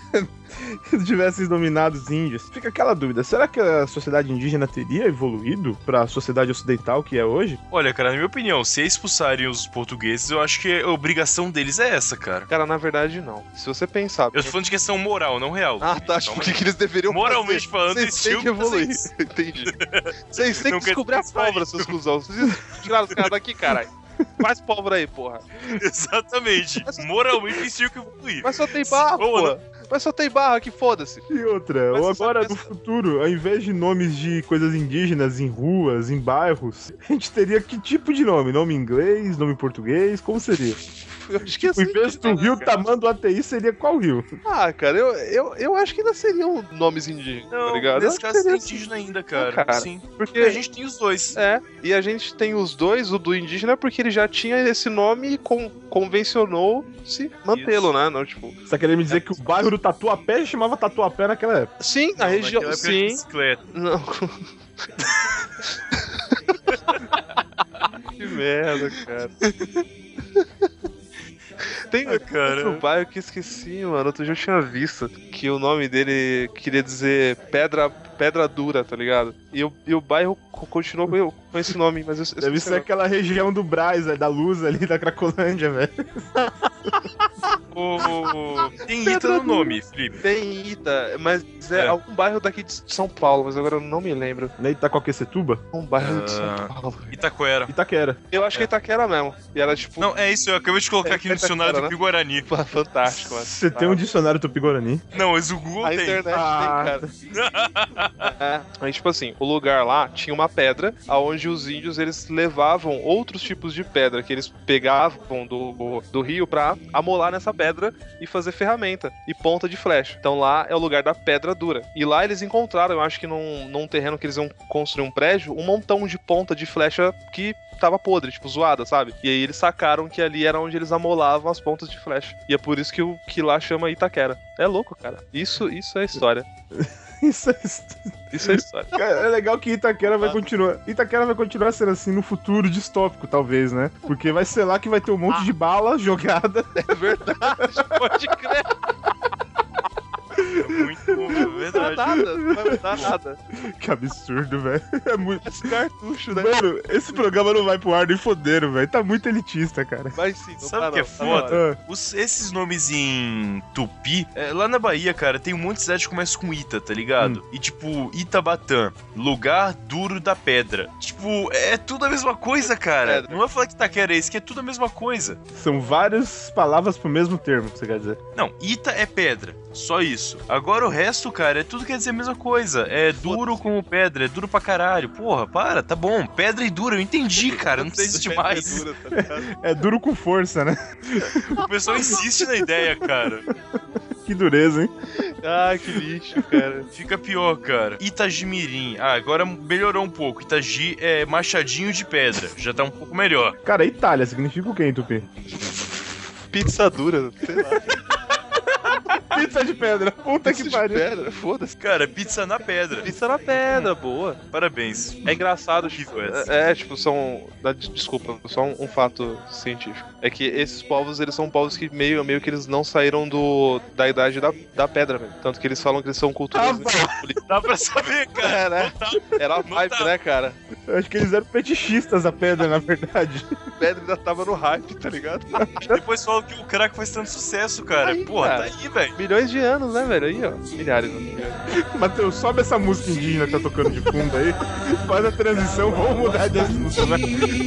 tivessem dominado os índios, fica aquela dúvida: será que a sociedade indígena teria evoluído pra sociedade ocidental que é hoje? Olha, cara, na minha opinião, se expulsarem os portugueses, eu acho que a obrigação deles é essa, cara. Cara, na verdade, não. Se você pensar... Eu tô falando de questão moral, não real. Ah, tá, acho Calma que aí. eles deveriam Moralmente fazer. falando, Vocês eles têm tinham que que fazer evoluir. isso. Entendi. Vocês têm Não que quer descobrir a dizer que pólvora, seus cuzão. Vocês tiraram os caras daqui, caralho. Faz pólvora aí, porra. Exatamente. Moralmente, eles tinham que evoluir. Mas só tem barra, Ou porra. Mas só tem barra aqui, foda-se. E outra, Mas ou você agora sabe no futuro, ao invés de nomes de coisas indígenas em ruas, em bairros, a gente teria que tipo de nome? Nome em inglês, nome em português? Como seria? Eu acho que ia Em ser vez do indígena, rio cara. Tamanduateí, seria qual rio? Ah, cara, eu acho que ainda seriam nomes indígenas, Não, tá ligado? Eu nesse acho que caso seria tem indígena ainda, cara. cara. Sim. Porque Porque a gente tem os dois. e a gente tem os dois, o do indígena, porque ele já tinha esse nome e convencionou-se mantê-lo, né? Não, tipo, Você tá querendo me dizer que o bairro do Tatuapé chamava Tatuapé naquela época? sim, a região. Naquela época era de Sim. bicicleta. Não. Que merda, cara. Tem cara. outro bairro que eu esqueci, mano. Outro dia eu tinha visto que o nome dele queria dizer pedra dura, tá ligado? E o bairro continuou com esse nome, mas eu Deve ser aquela região do Brás, da Luz ali, da Cracolândia, velho. Tem Ita no nome, Felipe. Tem Ita, mas é algum bairro daqui de São Paulo, mas agora eu não me lembro. Nem Itacoaquecetuba? Um bairro de São Paulo. Itaquera. Itaquera. Eu acho que é Itaquera mesmo. E era tipo. Não, é isso, eu acabei de colocar aqui no dicionário Itaquera, do Guarani. Fantástico, mano. Você tem um dicionário Tupi-Guarani? Não, mas o Google A tem. internet Ah. tem, cara. Aí, tipo assim, o lugar lá tinha uma pedra aonde os índios eles levavam outros tipos de pedra que eles pegavam do rio pra amolar nessa pedra e fazer ferramenta e ponta de flecha. Então lá é o lugar da pedra dura. E lá eles encontraram, eu acho que num terreno que eles iam construir um prédio, um montão de ponta de flecha que tava podre, tipo, zoada, sabe? E aí eles sacaram que ali era onde eles amolavam as pontas de flecha. E é por isso que lá chama Itaquera. É louco, cara. Isso é história. Isso é... Isso é história. Cara, é legal que Itaquera vai continuar. Itaquera vai continuar sendo assim no futuro distópico, talvez, né? Porque vai ser lá que vai ter um monte de bala jogada. É verdade, pode crer. É muito bom, é Não vai verdade. dar nada, não vai dar nada. Que absurdo, velho. É muito. Esse cartucho, né? Mano, esse programa não vai pro ar nem fodendo, velho. Tá muito elitista, cara. Vai sim, não Sabe tá o que é não, tá foda? não. Esses nomes em tupi, lá na Bahia, cara, tem um monte de cidade que começa com Ita, tá ligado? E tipo, Itabatã, lugar duro da pedra. Tipo, é tudo a mesma coisa, cara. Pedra. Não vai falar que Itaquera é isso, que é tudo a mesma coisa. São várias palavras pro mesmo termo, você quer dizer. Não, Ita é pedra, só isso. Agora o resto, cara, é tudo quer dizer a mesma coisa. É duro como pedra, é duro pra caralho. Porra, para, tá bom. Pedra e dura, eu entendi, cara, não precisa de mais. Dura, tá ligado? É duro com força, né? O pessoal insiste na ideia, cara. Que dureza, hein? Ah, que lixo, cara. Fica pior, cara. Itagimirim. Ah, agora melhorou um pouco. Itagi é machadinho de pedra. Já tá um pouco melhor. Cara, Itália significa o quê, em Tupi? Pizza dura, sei lá. Pizza de pedra. Puta que pariu. Pedra, foda-se. Cara, pizza na pedra. Pizza na pedra, boa. Parabéns. É engraçado, tipo, Horrível essa. tipo, são... Desculpa, só um fato científico. É que esses povos, eles são povos que meio que eles não saíram da idade da pedra, velho. Tanto que eles falam que eles são culturas... Dá pra saber, cara. É, né? Era a Não vibe, tá. né, cara? Eu acho que eles eram fetichistas, a pedra, na verdade. A pedra ainda tava no hype, tá ligado? Depois falam que o crack faz tanto sucesso, cara. Aí, Porra, cara. tá aí, velho. Milhões de anos, né, velho? Aí, ó. Milhares, né? Matheus, sobe essa música indígena que tá tocando de fundo aí. Faz a transição, vamos mudar de assunto, né?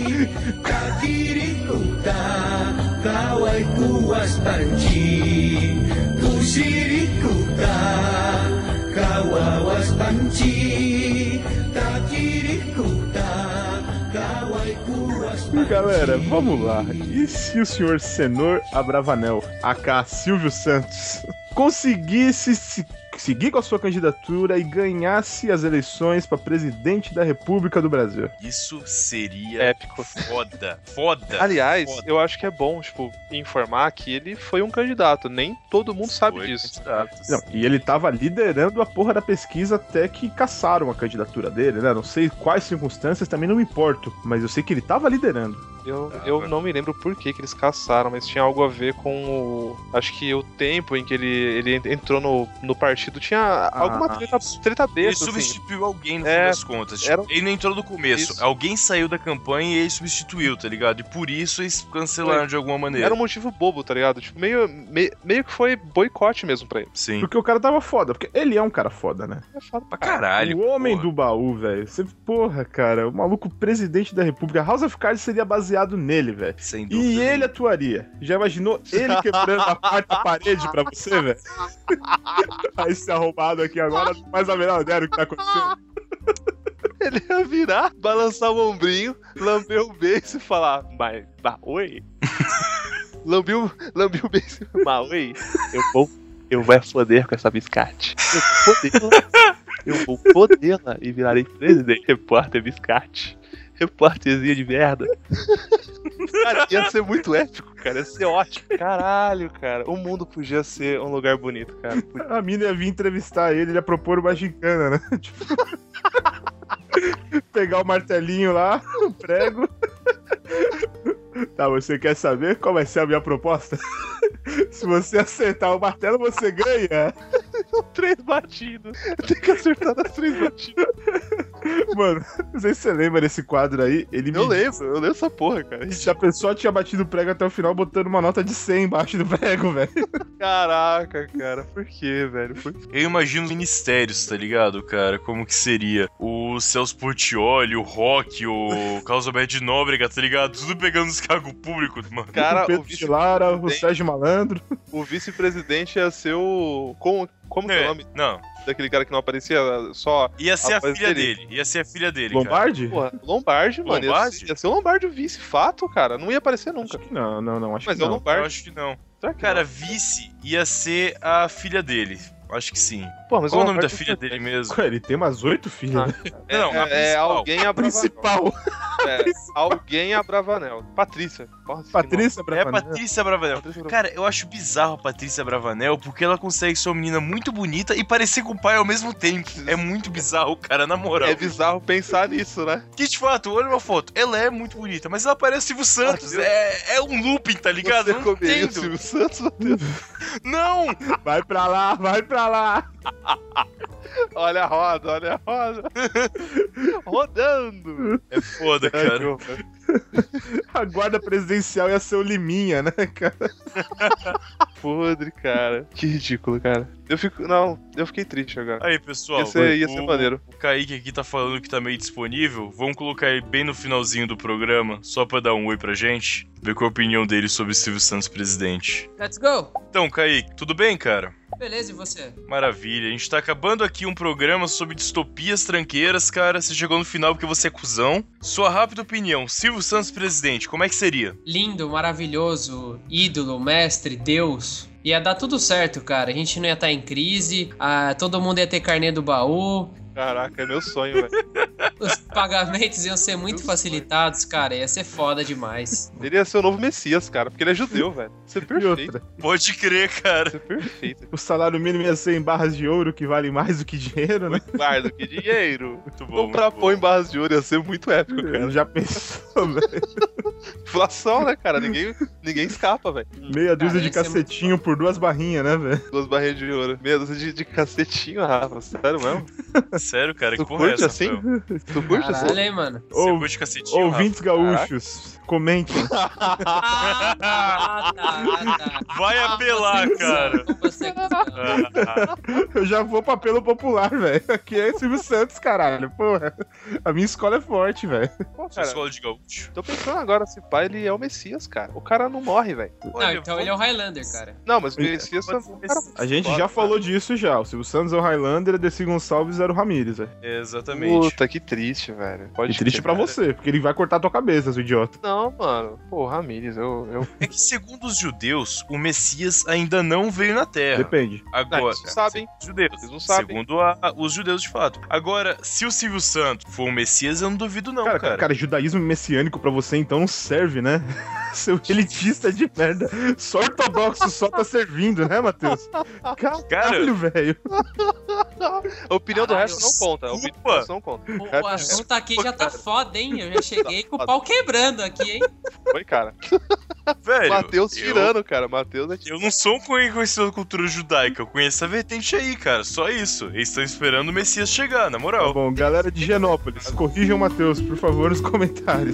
Galera, vamos lá. E se o senhor Senor Abravanel, aka Silvio Santos, conseguisse seguir com a sua candidatura e ganhasse as eleições para presidente da República do Brasil? Isso seria Épico. foda. Foda. Aliás, Foda. eu acho que é bom, tipo, informar que ele foi um candidato. Nem todo mundo sabe Foi disso. candidato. Não, e ele tava liderando a porra da pesquisa até que caçaram a candidatura dele, né? Não sei quais circunstâncias, também não me importo, mas eu sei que ele tava liderando. Eu não me lembro por que eles caçaram, mas tinha algo a ver com o... Acho que o tempo em que ele entrou no partido tinha alguma treta Ele besta, assim. substituiu alguém no É, fim das contas. Tipo, era- ele não entrou no começo. Isso. Alguém saiu da campanha e ele substituiu, tá ligado? E por isso eles cancelaram de alguma maneira. Era um motivo bobo, tá ligado? Tipo, meio que foi boicote mesmo pra ele. Sim. Porque o cara tava foda, porque ele é um cara foda, né? É foda Pra caralho. O homem porra. do baú, velho. Você, porra, cara, o maluco presidente da República. House of Cards seria baseado nele, velho. Sem dúvida. E ele atuaria. Já imaginou ele quebrando a quarta parede pra você, velho? Aí esse arrombado aqui agora não faz a menor ideia do que tá acontecendo. Ele ia virar, balançar o ombrinho, lamber o beijo e falar, mas oi? Lambiu bem mal, hein? Eu vou foder com essa biscate. Eu vou fodê-la e virarei presidente. Repórter biscate. Repórterzinha de merda. Cara, ia ser muito épico, cara. Ia ser ótimo. Caralho, cara. O mundo podia ser um lugar bonito, cara. A mina ia vir entrevistar ele ia propor uma gincana, né? Tipo... Pegar o martelinho lá, o prego. Tá, você quer saber qual vai ser a minha proposta? Se você acertar o martelo, você ganha. São 3 batidas. Tem que acertar das 3 batidas. Mano, não sei se você lembra desse quadro aí. Eu lembro essa porra, cara. Se a pessoa tinha batido o prego até o final, botando uma nota de 100 embaixo do prego, velho. Caraca, cara. Por quê, velho? Eu imagino os ministérios, tá ligado, cara? Como que seria? O Celso Portiolli, o Rock, o Carlos Alberto de Nóbrega, tá ligado? Tudo pegando os cargos públicos, mano. Cara, o Pedro de Lara, o Sérgio Malandro. O vice-presidente ia ser o... Como que é o nome? Não. Daquele cara que não aparecia só... Ia ser a filha dele. Ia ser a filha dele, Lombardi? Porra, Lombardi, mano. Lombardi? Ia ser o Lombardi o vice, fato, cara. Não ia aparecer nunca. Acho que não, acho Mas que é o não. Lombardi. Eu acho que não. Será que Cara, não? vice ia ser a filha dele. Acho que sim. Pô, mas Qual o nome da Lombardi filha dele mesmo? Ué, ele tem umas 8 filhas, né? Não, a É principal. alguém A Abravanel. principal. É, alguém Abravanel. Patrícia. Porra, esse Patrícia É a Bravanel. Patrícia Bravanel. Patrícia Bravanel. Cara, eu acho bizarro a Patrícia Bravanel porque ela consegue ser uma menina muito bonita e parecer com o pai ao mesmo tempo. É muito bizarro, cara, na moral. É bizarro pensar nisso, né? Que de fato, olha uma foto, ela é muito bonita, mas ela parece Silvio Santos. É um looping, tá ligado? Você Eu não comeria o entendo. Silvio Santos, Matheus? Não! Vai pra lá, vai pra lá. Olha a roda. Rodando. É foda, cara. A guarda presidencial ia ser o Liminha, né, cara? Podre, cara. Que ridículo, cara. Eu fiquei triste agora. Aí, pessoal, Ia ser maneiro. o Kaique aqui tá falando que tá meio disponível. Vamos colocar ele bem no finalzinho do programa, só pra dar um oi pra gente. Ver qual a opinião dele sobre Silvio Santos presidente. Let's go! Então, Kaique, tudo bem, cara? Beleza, e você? Maravilha, a gente tá acabando aqui um programa sobre distopias tranqueiras, cara. Você chegou no final porque você é cuzão. Sua rápida opinião, Silvio Santos presidente, como é que seria? Lindo, maravilhoso, ídolo, mestre, Deus. Ia dar tudo certo, cara. A gente não ia estar em crise, todo mundo ia ter carnê do baú, Caraca, é meu sonho, velho. os pagamentos iam ser muito facilitados, cara. Ia ser foda demais. Ele ia ser o novo Messias, cara, porque ele é judeu, velho. Ia ser E perfeito. outra, Pode crer, Ia cara. ser perfeito. o salário mínimo ia ser em barras de ouro, que vale mais do que dinheiro, né? Guarda, que dinheiro. Muito bom, Comprar muito bom. pão em barras de ouro ia ser muito épico, cara. Já pensou, velho? Inflação, né, cara? Ninguém escapa, velho. Meia dúzia de ia ser cacetinho por 2 barrinhas, né, velho? 2 barrinhas de ouro. Meia dúzia de cacetinho, Rafa. Sério mesmo? Sério, cara, que Tu porra é curte essa, assim? Rafael? Tu curte assim? Caralho, hein, mano? Você Ou- curte cacetinho, Ouvintes gaúchos, comentem. Tá. Vai apelar, cara. Você Eu já vou pra apelo popular, velho. Aqui é Silvio Santos, caralho. Porra, a minha escola é forte, velho. Pô, Sua cara, escola de gaúcho. tô pensando agora, se pai ele é o Messias, cara. O cara não morre, velho. Não, então ele é o Highlander, cara. Não, mas o Messias Pode também. ser A gente Foda, já cara. falou disso já. O Silvio Santos é o Highlander, a Desi Gonçalves era o Ramírez, velho. Exatamente. Puta, que triste, velho. Pode E triste crer, pra cara. você, porque ele vai cortar tua cabeça, seu idiota. Não, mano. Pô, Ramírez, eu... É que, segundo os judeus, o Messias ainda não veio na Terra. Depende. Agora, eles não sabem. segundo os judeus. Eles não sabem. Segundo os judeus, de fato. Agora, se o Silvio Santos for o Messias, eu não duvido não, Cara, judaísmo messiânico pra você então não serve, né? Seu elitista de merda. Só ortodoxo só tá servindo, né, Matheus? Caralho, velho. A opinião do Caralho, resto não conta. A opinião do desculpa. resto não conta. O assunto aqui já tá foda, hein? Eu já cheguei com o pau quebrando aqui, hein? Foi, cara. Velho, Matheus eu- tirando, cara. Matheus é Eu não sou um conhecedor da cultura judaica, eu conheço a vertente aí, cara. Só isso. Eles estão esperando o Messias chegar, na Tá moral. bom, galera de Genópolis, corrijam o Matheus, por favor, nos comentários.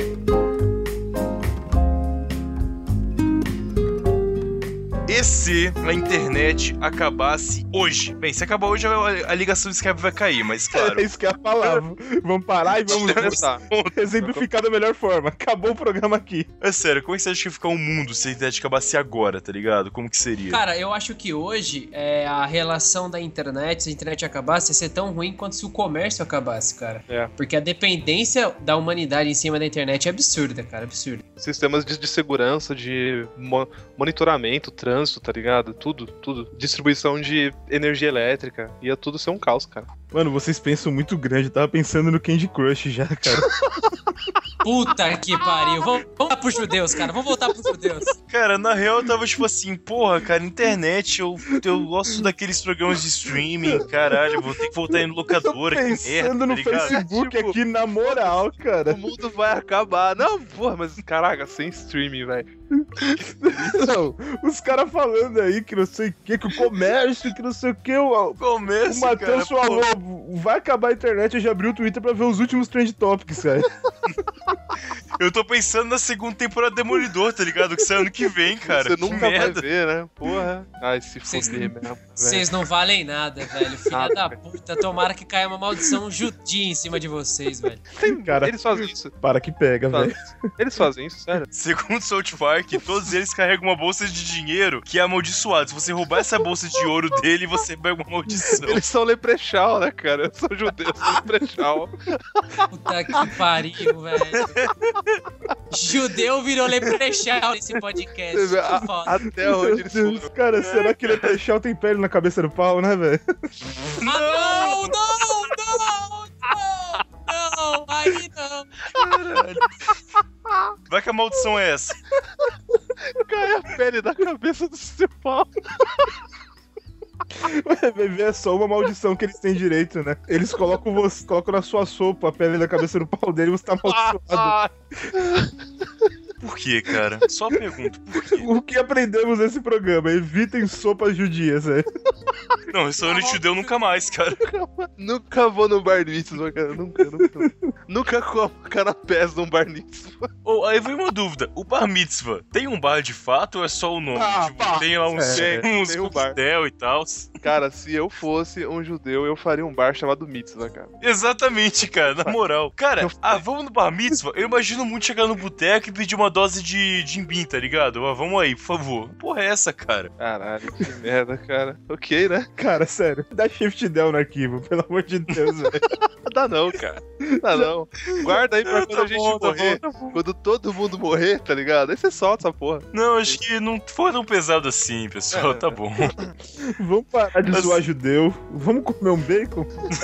Esse a internet acabasse hoje? Bem, se acabar hoje, a ligação do Skype vai cair, mas claro. É isso que eu ia falar. Vamos parar e vamos Começar. exemplificar da melhor forma. Acabou o programa aqui. É sério, como é que você acha que ia ficar o mundo se a internet acabasse agora, tá ligado? Como que seria? Cara, eu acho que hoje a relação da internet, se a internet acabasse, ia ser tão ruim quanto se o comércio acabasse, cara. É. Porque a dependência da humanidade em cima da internet é absurda, cara, absurda. Sistemas de segurança, de monitoramento, trânsito, tá ligado? Tudo. Distribuição de energia elétrica. Ia tudo ser um caos, cara. Mano, vocês pensam muito grande. Eu tava pensando no Candy Crush já, cara. Puta que pariu. Vamos voltar pros judeus, cara. Vamos voltar pros judeus. Cara, na real eu tava tipo assim, porra, cara, internet, eu gosto daqueles programas de streaming, caralho, eu vou ter que voltar indo locadora, que merda, Pensando no tá ligado? Facebook Tipo, aqui, na moral, cara. O mundo vai acabar. Não, porra, mas caraca, sem streaming, velho. Não, os caras falando aí que não sei o que o comércio, que não sei o que, o Comércio, Matheus cara, falou, pô. vai acabar a internet, eu já abri o Twitter pra ver os últimos trend topics, cara. Eu tô pensando na segunda temporada Demolidor, tá ligado? Que sai ano que vem, cara. Você Que nunca vai merda. ver, né? Porra. Ai, se Vocês fuder mesmo, velho. Vocês não valem nada, velho. Filha da puta. Tomara que caia uma maldição judia em cima de vocês, velho. Cara, Eles fazem isso. para que pega, velho. Eles fazem isso, sério. Segundo South Park, todos eles carregam uma bolsa de dinheiro que é amaldiçoada. Se você roubar essa bolsa de ouro dele, você pega uma maldição. Eles são leprechaun, né, cara? São judeus, são leprechaun. Puta que pariu, velho. Judeu virou leprechaun nesse podcast. Você vê, Muito foda. até onde eles foram. Cara, será que Leprechaun tem pele na cabeça do pau, né, velho? Ah, não! Aí não! Caralho. Vai que a maldição é essa. Cai a pele da cabeça do seu pau. Bebê é só uma maldição que eles têm direito, né? Eles colocam na sua sopa a pele da cabeça do pau dele e você tá amaldiçoado. Por quê, cara? Só pergunto, por quê? O que aprendemos nesse programa? Evitem sopas judias, velho. Não, restaurante judeu nunca mais, cara. Nunca vou no bar mitzvah, cara. Nunca como canapés num bar mitzvah. Ou aí vem uma dúvida: o bar mitzvah tem um bar de fato ou é só o nome? Ah, Tipo, tem lá uns tem um bar. coquetel e tal. Cara, se eu fosse um judeu, eu faria um bar chamado mitzvah, cara. Exatamente, cara, na moral. Cara, vamos no bar mitzvah? Eu imagino muito chegar no boteco e pedir uma dose de jimbim, tá ligado? Vamos aí, por favor. Porra é essa, cara? Caralho, que merda, cara. Ok, né? Cara, sério. Dá shift down no arquivo, pelo amor de Deus, velho. Dá não, cara. Dá não. Guarda aí pra quando a gente morrer. Quando todo mundo morrer, tá ligado? Aí você solta essa porra. Não, acho que não foi tão pesado assim, pessoal. Tá bom. Vamos parar de zoar judeu. Vamos comer um bacon?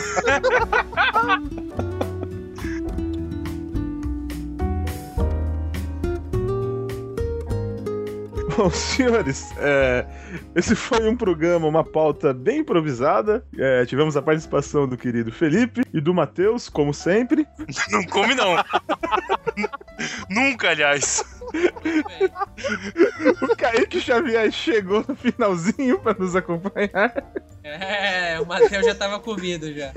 Bom, senhores, esse foi um programa, uma pauta bem improvisada. Tivemos a participação do querido Felipe e do Matheus, como sempre. Não come, não. Nunca, aliás. O Kaique Xavier chegou no finalzinho pra nos acompanhar. O Matheus já tava comido já.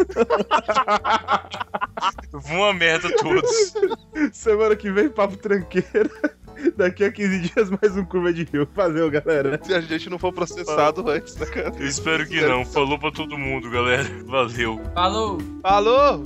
Uma merda todos. Semana que vem, papo tranqueira. Daqui a 15 dias, mais um Curva de Rio. Valeu, galera. Se a gente não for processado antes, né, cara? Eu espero que não. Falou pra todo mundo, galera. Valeu. Falou! Falou!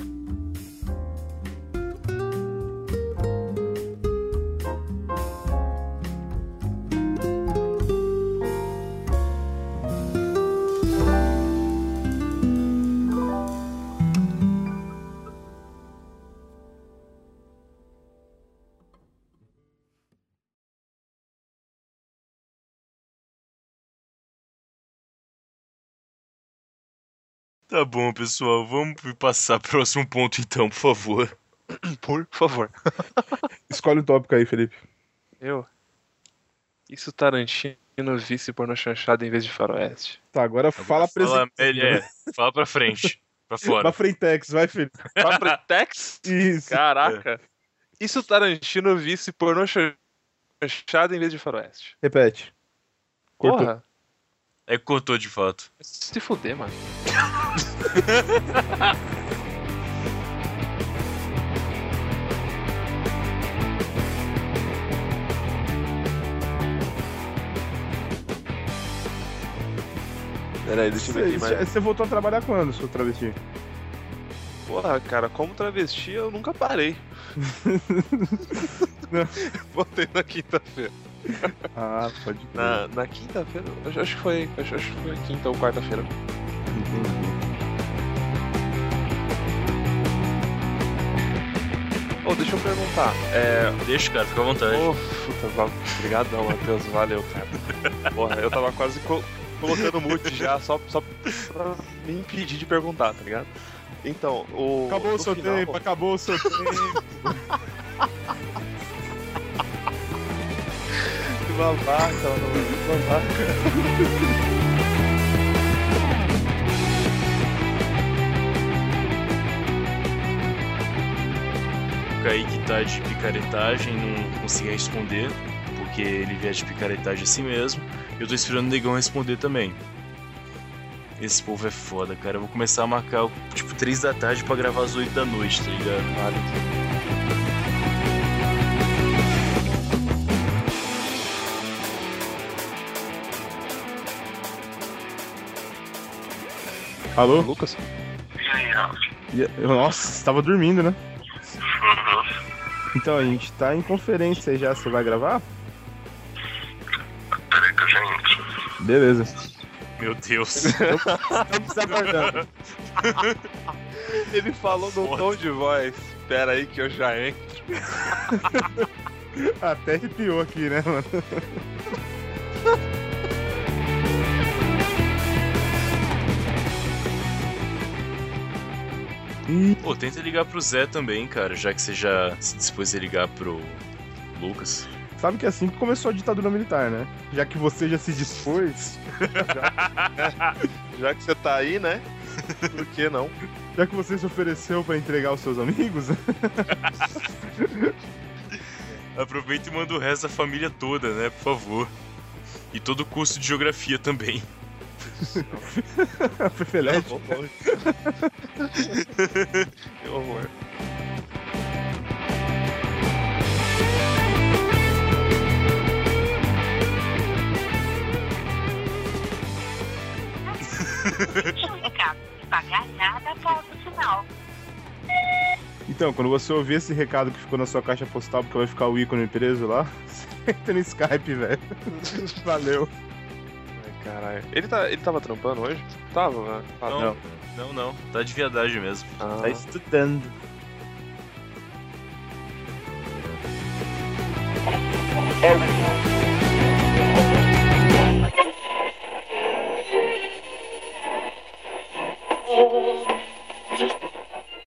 Tá bom, pessoal. Vamos passar pro próximo ponto, então, por favor. Por favor. Escolhe o tópico aí, Felipe. Eu? Isso Tarantino visse porno chanchada em vez de faroeste. Tá, agora fala Fala pra frente. Pra fora. Pra frentex, vai, Felipe. Pra Frentex? Isso. Caraca. E se o Tarantino visse pornô chanchada em vez de faroeste? Repete. Cortou. Porra. É que cortou de fato. Se fuder, mano. Peraí, deixa eu ver aqui mais. Você voltou a trabalhar quando, seu travesti? Porra, cara, como travesti eu nunca parei. Voltei na quinta-feira. Ah, pode crer. Na quinta-feira? Eu acho que foi quinta ou quarta-feira. Entendi. Deixa eu perguntar. Deixa, cara, fica à vontade. Puta, obrigadão, Matheus, valeu, cara. Porra, eu tava quase colocando mute já, só pra me impedir de perguntar, tá ligado? Então, Acabou o seu tempo, acabou o seu tempo. Que babaca, mano, que babaca. Aí que tá de picaretagem, não consegui responder, porque ele vier de picaretagem assim mesmo. Eu tô esperando o Negão responder também. Esse povo é foda, cara. Eu vou começar a marcar, tipo, 3 da tarde pra gravar às 8 da noite, tá ligado? Vale. Alô? Lucas? E aí, Ralf? Nossa, você tava dormindo, né? Então, a gente tá em conferência aí já, você vai gravar? Peraí que eu já entro. Beleza. Meu Deus. Estamos aguardando. Ele falou num tom de voz. Pera aí que eu já entro. Até arrepiou aqui, né, mano? Pô, tenta ligar pro Zé também, cara, já que você já se dispôs a ligar pro Lucas. Sabe que é assim que começou a ditadura militar, né? Já que você já se dispôs. Já que você tá aí, né? Por que não? Já que você se ofereceu pra entregar os seus amigos. Aproveita e manda o resto da família toda, né, por favor. E todo o curso de geografia também. Fefelete. Que horror. Deixa um recado. Se pagar nada após o sinal. Então, quando você ouvir esse recado que ficou na sua caixa postal, porque vai ficar o ícone preso lá, você entra no Skype, velho. Valeu. Ai, caralho. Ele tava trampando hoje? Tava, né? Não. Tá de viadagem mesmo. Tá estudando.